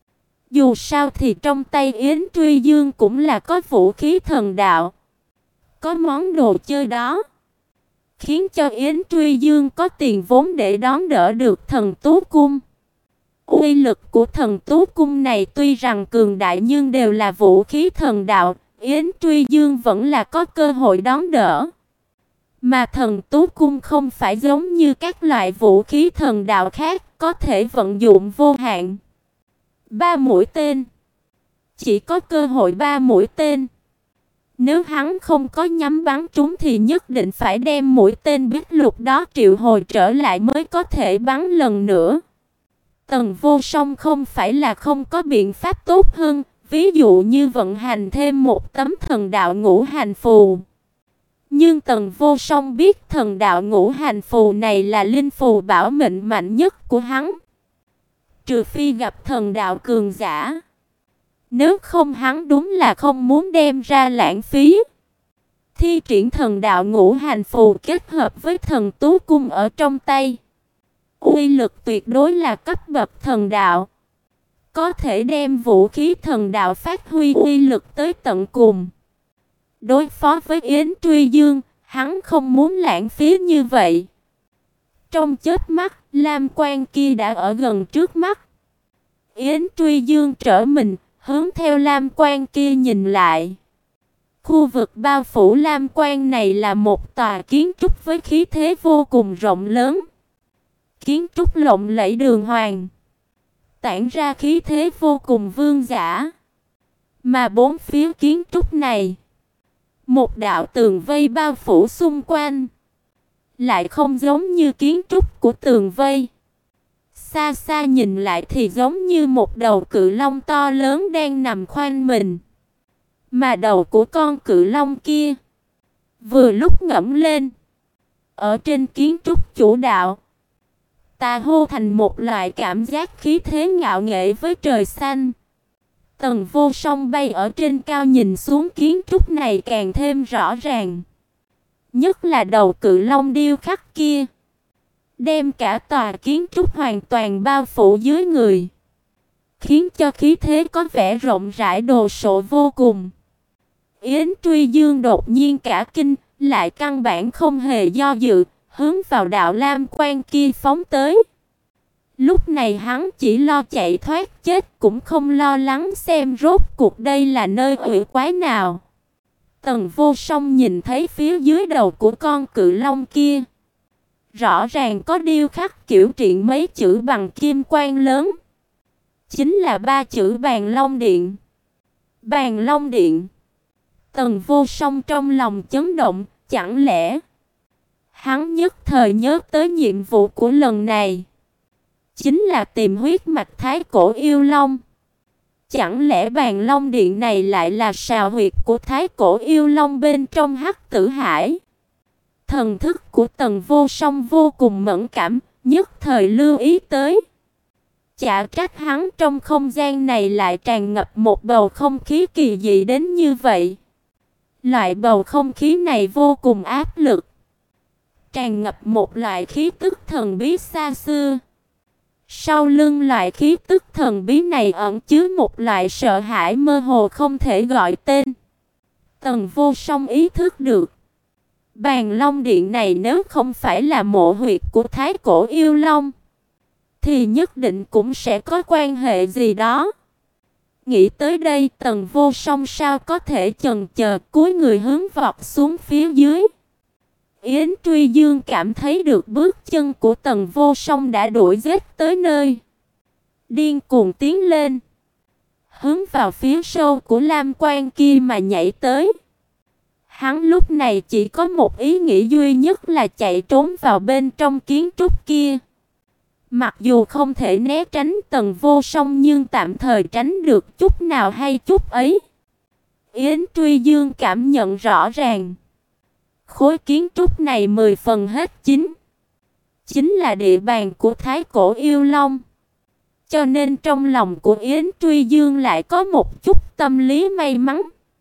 Dù sao thì trong tay Yến Truy Dương cũng là có vũ khí thần đạo. Có món đồ chơi đó, khiến cho Yến Truy Dương có tiền vốn để đón đỡ được thần tú cung. Uy lực của thần tú cung này tuy rằng cường đại nhưng đều là vũ khí thần đạo, Yến Truy Dương vẫn là có cơ hội đón đỡ. Mà thần tú cung không phải giống như các loại vũ khí thần đạo khác, có thể vận dụng vô hạn. Ba mũi tên. Chỉ có cơ hội ba mũi tên. Nếu hắn không có nhắm bắn trúng thì nhất định phải đem mũi tên bích lục đó triệu hồi trở lại mới có thể bắn lần nữa. Tần Vô Song không phải là không có biện pháp tốt hơn, ví dụ như vận hành thêm một tấm thần đạo ngũ hành phù. Nhưng Tần Vô Song biết thần đạo ngũ hành phù này là linh phù bảo mệnh mạnh nhất của hắn. Trừ phi gặp thần đạo cường giả. Nếu không hắn đúng là không muốn đem ra lãng phí. Thi triển thần đạo ngũ hành phù kết hợp với thần tú cung ở trong tay. Uy lực tuyệt đối là cấp bậc thần đạo. Có thể đem vũ khí thần đạo phát huy uy lực tới tận cùng. Đối phó với Yến Truy Dương, hắn không muốn lãng phí như vậy. Trong chớp mắt, lam quang kia đã ở gần trước mắt. Yến Truy Dương trở mình, hướng theo lam quang kia nhìn lại. Khu vực bao phủ lam quang này là một tòa kiến trúc với khí thế vô cùng rộng lớn. Kiến trúc lộng lẫy đường hoàng, tản ra khí thế vô cùng vương giả. Mà bốn phía kiến trúc này, một đạo tường vây bao phủ xung quanh, lại không giống như kiến trúc của tường vây. Xa xa nhìn lại thì giống như một đầu cự long to lớn đang nằm khoanh mình. Mà đầu của con cự long kia vừa lúc ngẩng lên, ở trên kiến trúc chủ đạo, ta hô thành một loại cảm giác khí thế ngạo nghễ với trời xanh. Tần Vô Song bay ở trên cao nhìn xuống kiến trúc này càng thêm rõ ràng. Nhất là đầu cự long điêu khắc kia, đem cả tòa kiến trúc hoàn toàn bao phủ dưới người, khiến cho khí thế có vẻ rộng rãi đồ sộ vô cùng. Yến Truy Dương đột nhiên cả kinh, lại căn bản không hề do dự, hướng vào đạo lam quang kia phóng tới. Lúc này hắn chỉ lo chạy thoát chết, cũng không lo lắng xem rốt cuộc đây là nơi quỷ quái nào. Tần Vô Song nhìn thấy phía dưới đầu của con cự long kia, rõ ràng có điêu khắc kiểu truyện mấy chữ bằng kim quang lớn. Chính là ba chữ Bàn Long Điện. Bàn Long Điện. Tần Vô Song trong lòng chấn động, chẳng lẽ hắn nhất thời nhớ tới nhiệm vụ của lần này, chính là tìm huyết mạch thái cổ yêu long. Chẳng lẽ Bàn Long Điện này lại là sào huyệt của thái cổ yêu long bên trong Hắc Tử Hải? Thần thức của Tần Vô Song vô cùng mẫn cảm, nhất thời lưu ý tới. Chả trách hắn trong không gian này lại tràn ngập một bầu không khí kỳ dị đến như vậy. Loại bầu không khí này vô cùng áp lực, tràn ngập một loại khí tức thần bí xa xưa. Sau lưng loại khí tức thần bí này ẩn chứa một loại sợ hãi mơ hồ không thể gọi tên. Tần Vô Song ý thức được, Bàn Long Điện này nếu không phải là mộ huyệt của thái cổ yêu long, thì nhất định cũng sẽ có quan hệ gì đó. Nghĩ tới đây, Tần Vô Song sao có thể chần chờ, cúi người hướng vọt xuống phía dưới. Yến Truy Dương cảm thấy được bước chân của Tần Vô Song đã đuổi giết tới nơi, điên cuồng tiến lên, hướng vào phía sâu của lam quan kia mà nhảy tới. Hắn lúc này chỉ có một ý nghĩ duy nhất là chạy trốn vào bên trong kiến trúc kia. Mặc dù không thể né tránh Tần Vô Song nhưng tạm thời tránh được chút nào hay chút ấy. Yến Truy Dương cảm nhận rõ ràng. Khối kiến trúc này mười phần hết chính. Chính là địa bàn của Thái Cổ Yêu Long. Cho nên trong lòng của Yến Truy Dương lại có một chút tâm lý may mắn.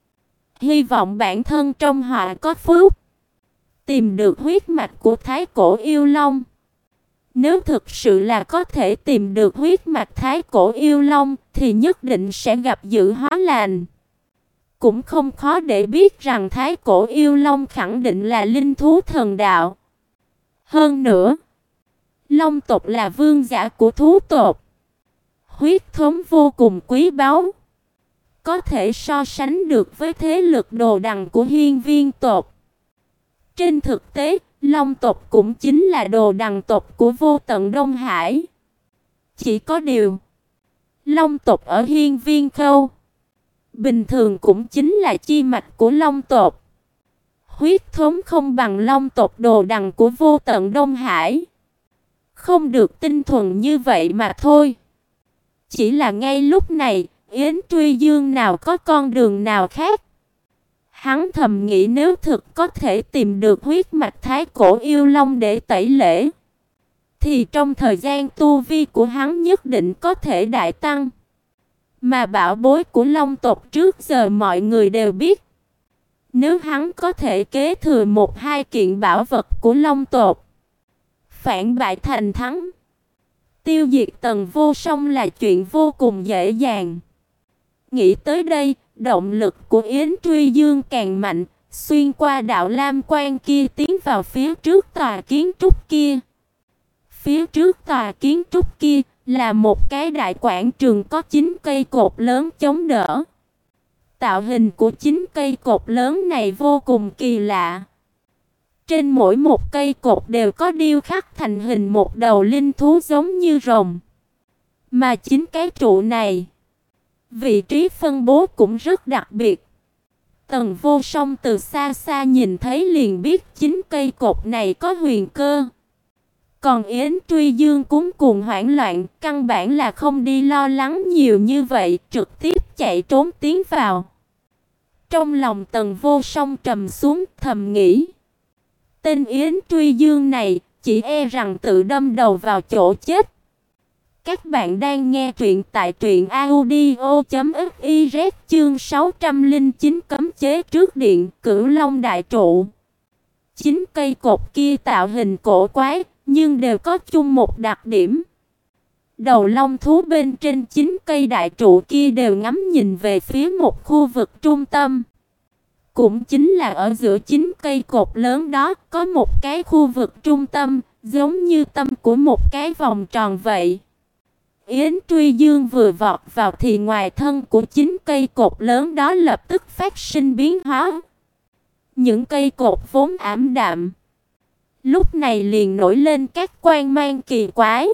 Hy vọng bản thân trong họa có phúc, tìm được huyết mạch của Thái Cổ Yêu Long. Nếu thực sự là có thể tìm được huyết mạch Thái Cổ Yêu Long thì nhất định sẽ gặp dữ hóa lành. Cũng không khó để biết rằng Thái Cổ Yêu Long khẳng định là linh thú thần đạo. Hơn nữa, Long tộc là vương giả của thú tộc. Huyết thống vô cùng quý báu. Có thể so sánh được với thế lực đồ đằng của hiên viên tộc. Trên thực tế, Long tộc cũng chính là đồ đằng tộc của vô tận Đông Hải. Chỉ có điều, Long tộc ở hiên viên khâu bình thường cũng chính là chi mạch của Long tộc. Huyết thống không bằng Long tộc đồ đằng của vô tận Đông Hải. Không được tinh thuần như vậy mà thôi. Chỉ là ngay lúc này, Yến Truy Dương nào có con đường nào khác. Hắn thầm nghĩ nếu thực có thể tìm được huyết mạch Thái Cổ Yêu Long để tẩy lễ, thì trong thời gian tu vi của hắn nhất định có thể đại tăng. Mà bảo bối của Long tộc trước giờ mọi người đều biết. Nếu hắn có thể kế thừa một hai kiện bảo vật của Long tộc, phản bại thành thắng, tiêu diệt Tần Vô Song là chuyện vô cùng dễ dàng. Nghĩ tới đây, động lực của Yến Truy Dương càng mạnh, xuyên qua đạo lam quan kia tiến vào phía trước tòa kiến trúc kia. Phía trước tòa kiến trúc kia là một cái đại quảng trường có chín cây cột lớn chống đỡ. Tạo hình của chín cây cột lớn này vô cùng kỳ lạ. Trên mỗi một cây cột đều có điêu khắc thành hình một đầu linh thú giống như rồng. Mà chín cái trụ này, vị trí phân bố cũng rất đặc biệt. Tần Vô Song từ xa xa nhìn thấy liền biết chín cây cột này có huyền cơ. Còn Yến Truy Dương cuống cuồng hoảng loạn, căn bản là không đi lo lắng nhiều như vậy, trực tiếp chạy trốn tiến vào. Trong lòng Tần Vô Song trầm xuống, thầm nghĩ, tên Yến Truy Dương này chỉ e rằng tự đâm đầu vào chỗ chết. Các bạn đang nghe truyện tại truyện audio chấm fiz chương sáu trăm lẻ chín cấm chế trước điện Cửu Long đại trụ. Chín cây cột kia tạo hình cổ quái, nhưng đều có chung một đặc điểm. Đầu long thú bên trên chín cây đại trụ kia đều ngắm nhìn về phía một khu vực trung tâm. Cũng chính là ở giữa chín cây cột lớn đó có một cái khu vực trung tâm, giống như tâm của một cái vòng tròn vậy. Yến Truy Dương vừa vọt vào thì ngoài thân của chín cây cột lớn đó lập tức phát sinh biến hóa. Những cây cột vốn ảm đạm, lúc này liền nổi lên các quang mang kỳ quái.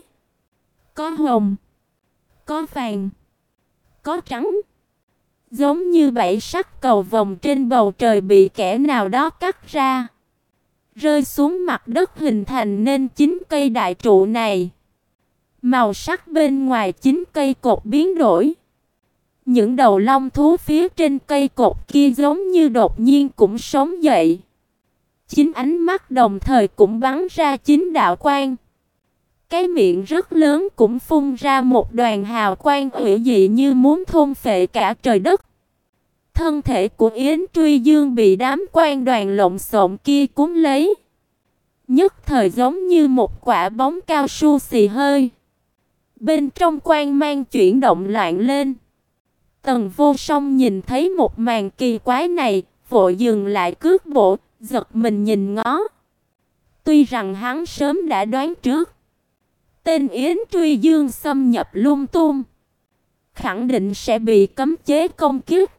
Có hồng, có vàng, có trắng. Giống như bảy sắc cầu vồng trên bầu trời bị kẻ nào đó cắt ra, rơi xuống mặt đất hình thành nên chín cây đại trụ này. Màu sắc bên ngoài chín cây cột biến đổi. Những đầu long thú phía trên cây cột kia giống như đột nhiên cũng sống dậy. Chín ánh mắt đồng thời cũng bắn ra chín đạo quang. Cái miệng rất lớn cũng phun ra một đoàn hào quang hủy dị như muốn thôn phệ cả trời đất. Thân thể của Yến Truy Dương bị đám quang đoàn lộn xộn kia cuốn lấy. Nhất thời giống như một quả bóng cao su xì hơi. Bên trong quang mang chuyển động loạn lên. Tần Vô Song nhìn thấy một màn kỳ quái này, vội dừng lại cước bộ, giật mình nhìn ngó. Tuy rằng hắn sớm đã đoán trước, tên Yến Truy Dương xâm nhập lung tung, khẳng định sẽ bị cấm chế công kích.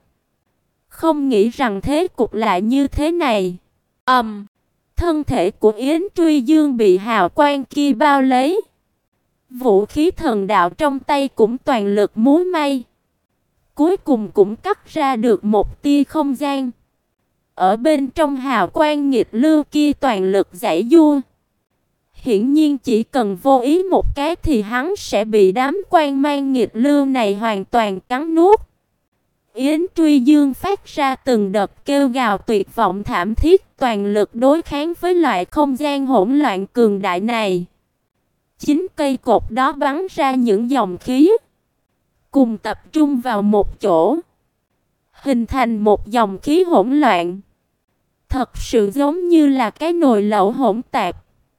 Không nghĩ rằng thế cục lại như thế này. Ầm, um, thân thể của Yến Truy Dương bị hào quang kia bao lấy. Vũ khí thần đạo trong tay cũng toàn lực múa may. cuối cùng cũng cắt ra được một tia không gian. Ở bên trong hào quang nghịch lưu kia toàn lực giãy giụa. Hiển nhiên chỉ cần vô ý một cái thì hắn sẽ bị đám quang mang nghịch lưu này hoàn toàn cắn nuốt. Yến Truy Dương phát ra từng đợt kêu gào tuyệt vọng thảm thiết, toàn lực đối kháng với loại không gian hỗn loạn cường đại này. Chính cây cột đó bắn ra những dòng khí, cùng tập trung vào một chỗ, hình thành một dòng khí hỗn loạn. Thật sự giống như là cái nồi lẩu hỗn tạp,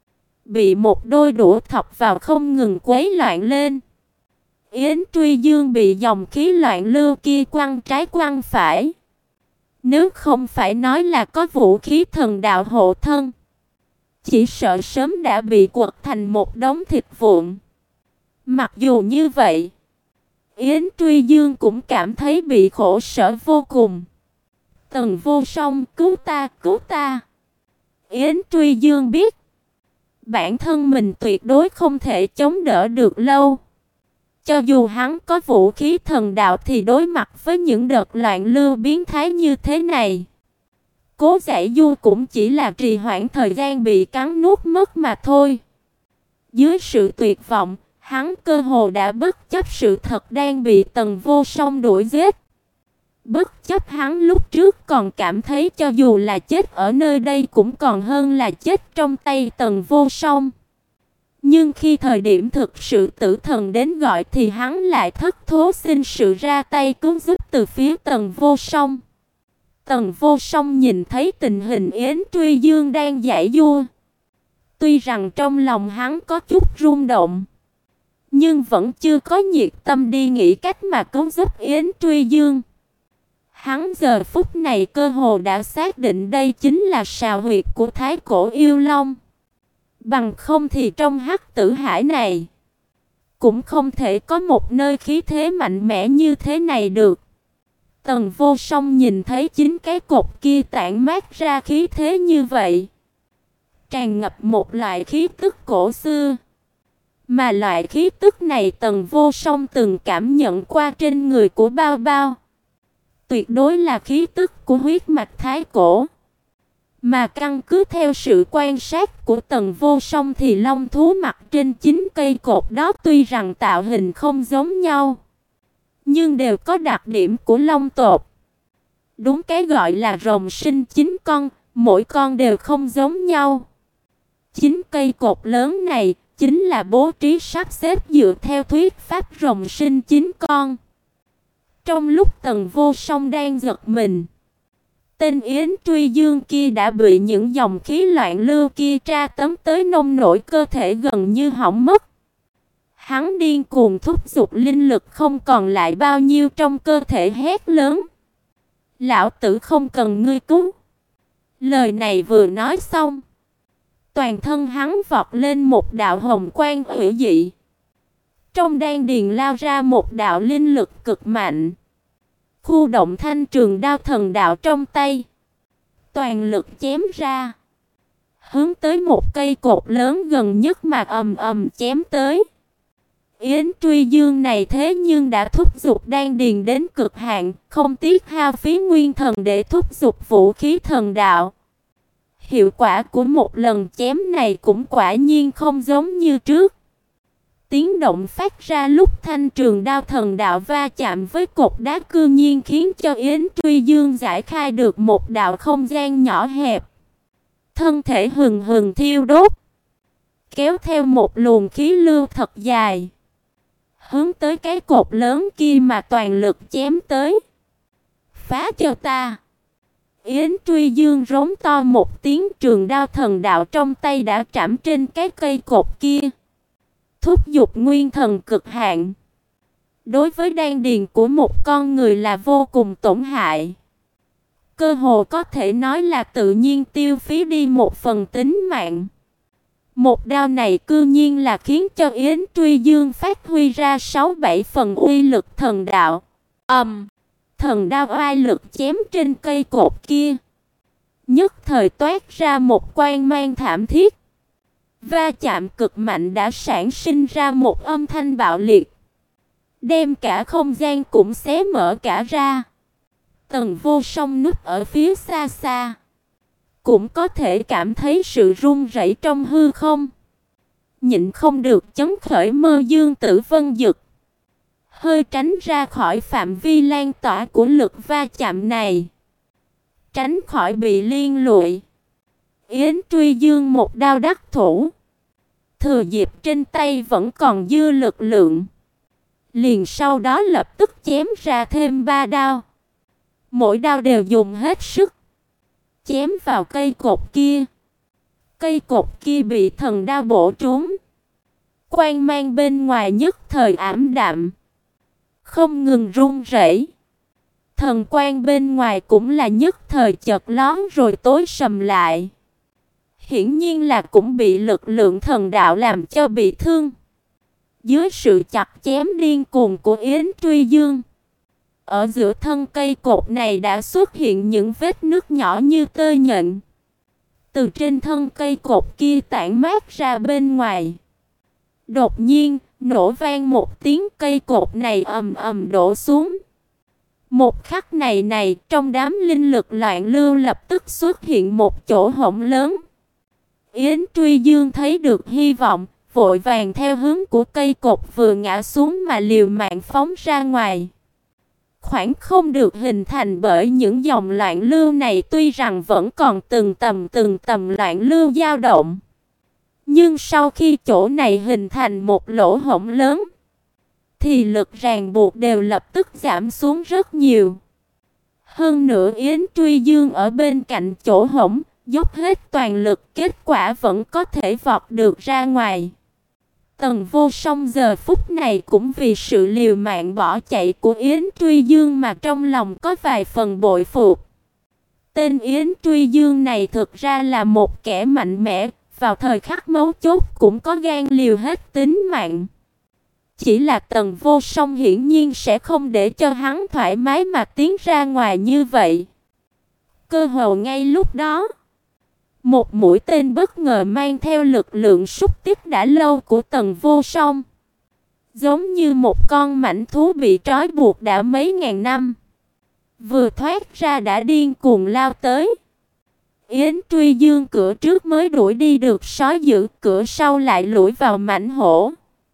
bị một đôi đũa thọc vào không ngừng quấy loạn lên. Yến Truy Dương bị dòng khí loạn lưu kia quăng trái quăng phải. Nếu không phải nói là có vũ khí thần đạo hộ thân, chỉ sợ sớm đã bị quật thành một đống thịt vụn. Mặc dù như vậy, Yến Truy Dương cũng cảm thấy bị khổ sở vô cùng. Tần Vô Song, cứu ta, cứu ta. Yến Truy Dương biết bản thân mình tuyệt đối không thể chống đỡ được lâu. Cho dù hắn có vũ khí thần đạo thì đối mặt với những đợt loạn lưu biến thái như thế này, cố giải du cũng chỉ là trì hoãn thời gian bị cắn nuốt mất mà thôi. Dưới sự tuyệt vọng, hắn cơ hồ đã bất chấp sự thật đang bị Tần Vô Song đuổi giết. Bất chấp hắn lúc trước còn cảm thấy cho dù là chết ở nơi đây cũng còn hơn là chết trong tay Tần Vô Song. Nhưng khi thời điểm thực sự tử thần đến gọi thì hắn lại thất thố xin sự ra tay cứu giúp từ phía Tần Vô Song. Tần Vô Song nhìn thấy tình hình Yến Truy Dương đang giãy giụa, tuy rằng trong lòng hắn có chút rung động, nhưng vẫn chưa có nhiệt tâm đi nghĩ cách mà cứu giúp Yến Truy Dương. Hắn giờ phút này cơ hồ đã xác định đây chính là sào huyệt của Thái Cổ Yêu Long. Bằng không thì trong Hắc Tử Hải này cũng không thể có một nơi khí thế mạnh mẽ như thế này được. Tần Vô Song nhìn thấy chính cái cột kia tản mát ra khí thế như vậy, tràn ngập một loại khí tức cổ xưa. Mà loại khí tức này Tần Vô Song từng cảm nhận qua trên người của Bao Bao. Tuyệt đối là khí tức của huyết mạch Thái Cổ. Mà căn cứ theo sự quan sát của Tần Vô Song thì long thú mặt trên chín cây cột đó tuy rằng tạo hình không giống nhau, nhưng đều có đặc điểm của long tộc. Đúng cái gọi là rồng sinh chín con, mỗi con đều không giống nhau. Chín cây cột lớn này chính là bố trí sắp xếp dựa theo thuyết pháp rồng sinh chín con. Trong lúc Tần Vô Song đang giật mình, tên Yến Truy Dương kia đã bị những dòng khí loạn lưu kia tra tấn tới nông nổi cơ thể gần như hỏng mất. Hắn điên cuồng thúc giục linh lực không còn lại bao nhiêu trong cơ thể, hét lớn: "Lão tử không cần ngươi cứu!" Lời này vừa nói xong, toàn thân hắn vọt lên một đạo hồng quang hủy dị. Trong đan điền lao ra một đạo linh lực cực mạnh, khu động thanh trường đao thần đạo trong tay, toàn lực chém ra, hướng tới một cây cột lớn gần nhất mà ầm ầm chém tới. Yến Truy Dương này thế nhưng đã thúc giục đan điền đến cực hạn, không tiếc hao phí nguyên thần để thúc giục vũ khí thần đạo. Hiệu quả của một lần chém này cũng quả nhiên không giống như trước. Tiếng động phát ra lúc thanh trường đao thần đạo va chạm với cột đá cư nhiên khiến cho Yến Truy Dương giải khai được một đạo không gian nhỏ hẹp. Thân thể hừng hừng thiêu đốt, kéo theo một luồng khí lưu thật dài, hướng tới cái cột lớn kia mà toàn lực chém tới. "Phá cho ta!" Yến Truy Dương rống to một tiếng, trường đao thần đạo trong tay đã trảm trên cái cây cột kia, thúc giục nguyên thần cực hạn. Đối với đan điền của một con người là vô cùng tổn hại, cơ hồ có thể nói là tự nhiên tiêu phí đi một phần tính mạng. Một đao này cư nhiên là khiến cho Yến Truy Dương phát huy ra sáu bảy phần uy lực thần đạo. Ầm, um, thần đao oai lực chém trên cây cột kia, nhất thời toát ra một quang mang thảm thiết. Va chạm cực mạnh đã sản sinh ra một âm thanh bạo liệt. đem cả không gian cũng xé mở cả ra. Tần Vô Song núp ở phía xa xa, cũng có thể cảm thấy sự rung rẩy trong hư không. Nhịn không được chấn khởi Mơ Dương Tử Vân Dực, hơi tránh ra khỏi phạm vi lan tỏa của lực va chạm này, tránh khỏi bị liên lụy. Yến Truy Dương một đao đắc thủ, thừa dịp trên tay vẫn còn dư lực lượng, liền sau đó lập tức chém ra thêm ba đao. Mỗi đao đều dùng hết sức, chém vào cây cột kia. Cây cột kia bị thần đao bổ trúng, quang mang bên ngoài nhất thời ảm đạm, không ngừng run rẩy. Thần quang bên ngoài cũng là nhất thời chợt lóe rồi tối sầm lại. Hiển nhiên là cũng bị lực lượng thần đạo làm cho bị thương. Dưới sự chặt chém điên cuồng của Yến Truy Dương, ở giữa thân cây cột này đã xuất hiện những vết nứt nhỏ như tơ nhện. Từ trên thân cây cột kia tản mát ra bên ngoài. Đột nhiên, nổ vang một tiếng, cây cột này ầm ầm đổ xuống. Một khắc này này, trong đám linh lực loạn lưu lập tức xuất hiện một chỗ hổng lớn. Yến Truy Dương thấy được hy vọng, vội vàng theo hướng của cây cột vừa ngã xuống mà liều mạng phóng ra ngoài. Khoảng không được hình thành bởi những dòng loạn lưu này tuy rằng vẫn còn từng tầm từng tầm loạn lưu dao động, nhưng sau khi chỗ này hình thành một lỗ hổng lớn, thì lực ràng buộc đều lập tức giảm xuống rất nhiều. Hơn nữa Yến Truy Dương ở bên cạnh chỗ hổng, dốc hết toàn lực, kết quả vẫn có thể vọt được ra ngoài. Tần Vô Song giờ phút này cũng vì sự liều mạng bỏ chạy của Yến Truy Dương mà trong lòng có vài phần bội phục. Tên Yến Truy Dương này thực ra là một kẻ mạnh mẽ, vào thời khắc mấu chốt cũng có gan liều hết tính mạng. Chỉ là Tần Vô Song hiển nhiên sẽ không để cho hắn thoải mái mà tiến ra ngoài như vậy. Cơ hồ ngay lúc đó, một mũi tên bất ngờ mang theo lực lượng xúc tích đã lâu của Tần Vô Song, giống như một con mãnh thú bị trói buộc đã mấy ngàn năm, vừa thoát ra đã điên cuồng lao tới. Yến Truy Dương cửa trước mới đuổi đi được sói dữ, cửa sau lại lủi vào mãnh hổ.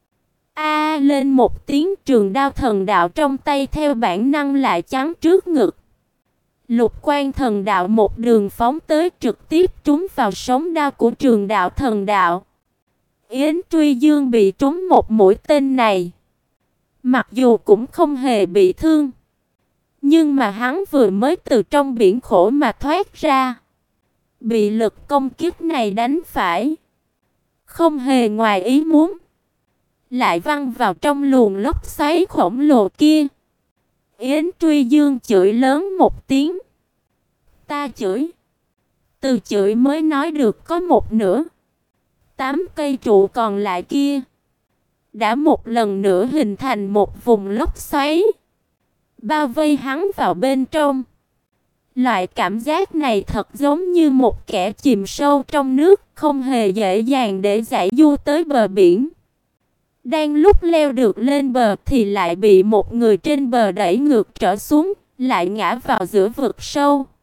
A lên một tiếng, trường đao thần đạo trong tay theo bản năng lại chắn trước ngực. Lục quan thần đạo một đường phóng tới, trực tiếp trúng vào sống đao của trường đạo thần đạo. Yến Truy Dương bị trúng một mũi tên này, mặc dù cũng không hề bị thương, nhưng mà hắn vừa mới từ trong biển khổ mà thoát ra, bị lực công kích này đánh phải, không hề ngoài ý muốn, lại văng vào trong luồng lốc xoáy khổng lồ kia. Yến Truy Dương chửi lớn một tiếng. Ta chửi. Từ chửi mới nói được có một nửa. Tám cây trụ còn lại kia đã một lần nữa hình thành một vùng lốc xoáy, bao vây hắn vào bên trong. Loại cảm giác này thật giống như một kẻ chìm sâu trong nước, không hề dễ dàng để giải du tới bờ biển. Đang lúc leo được lên bờ thì lại bị một người trên bờ đẩy ngược trở xuống, lại ngã vào giữa vực sâu.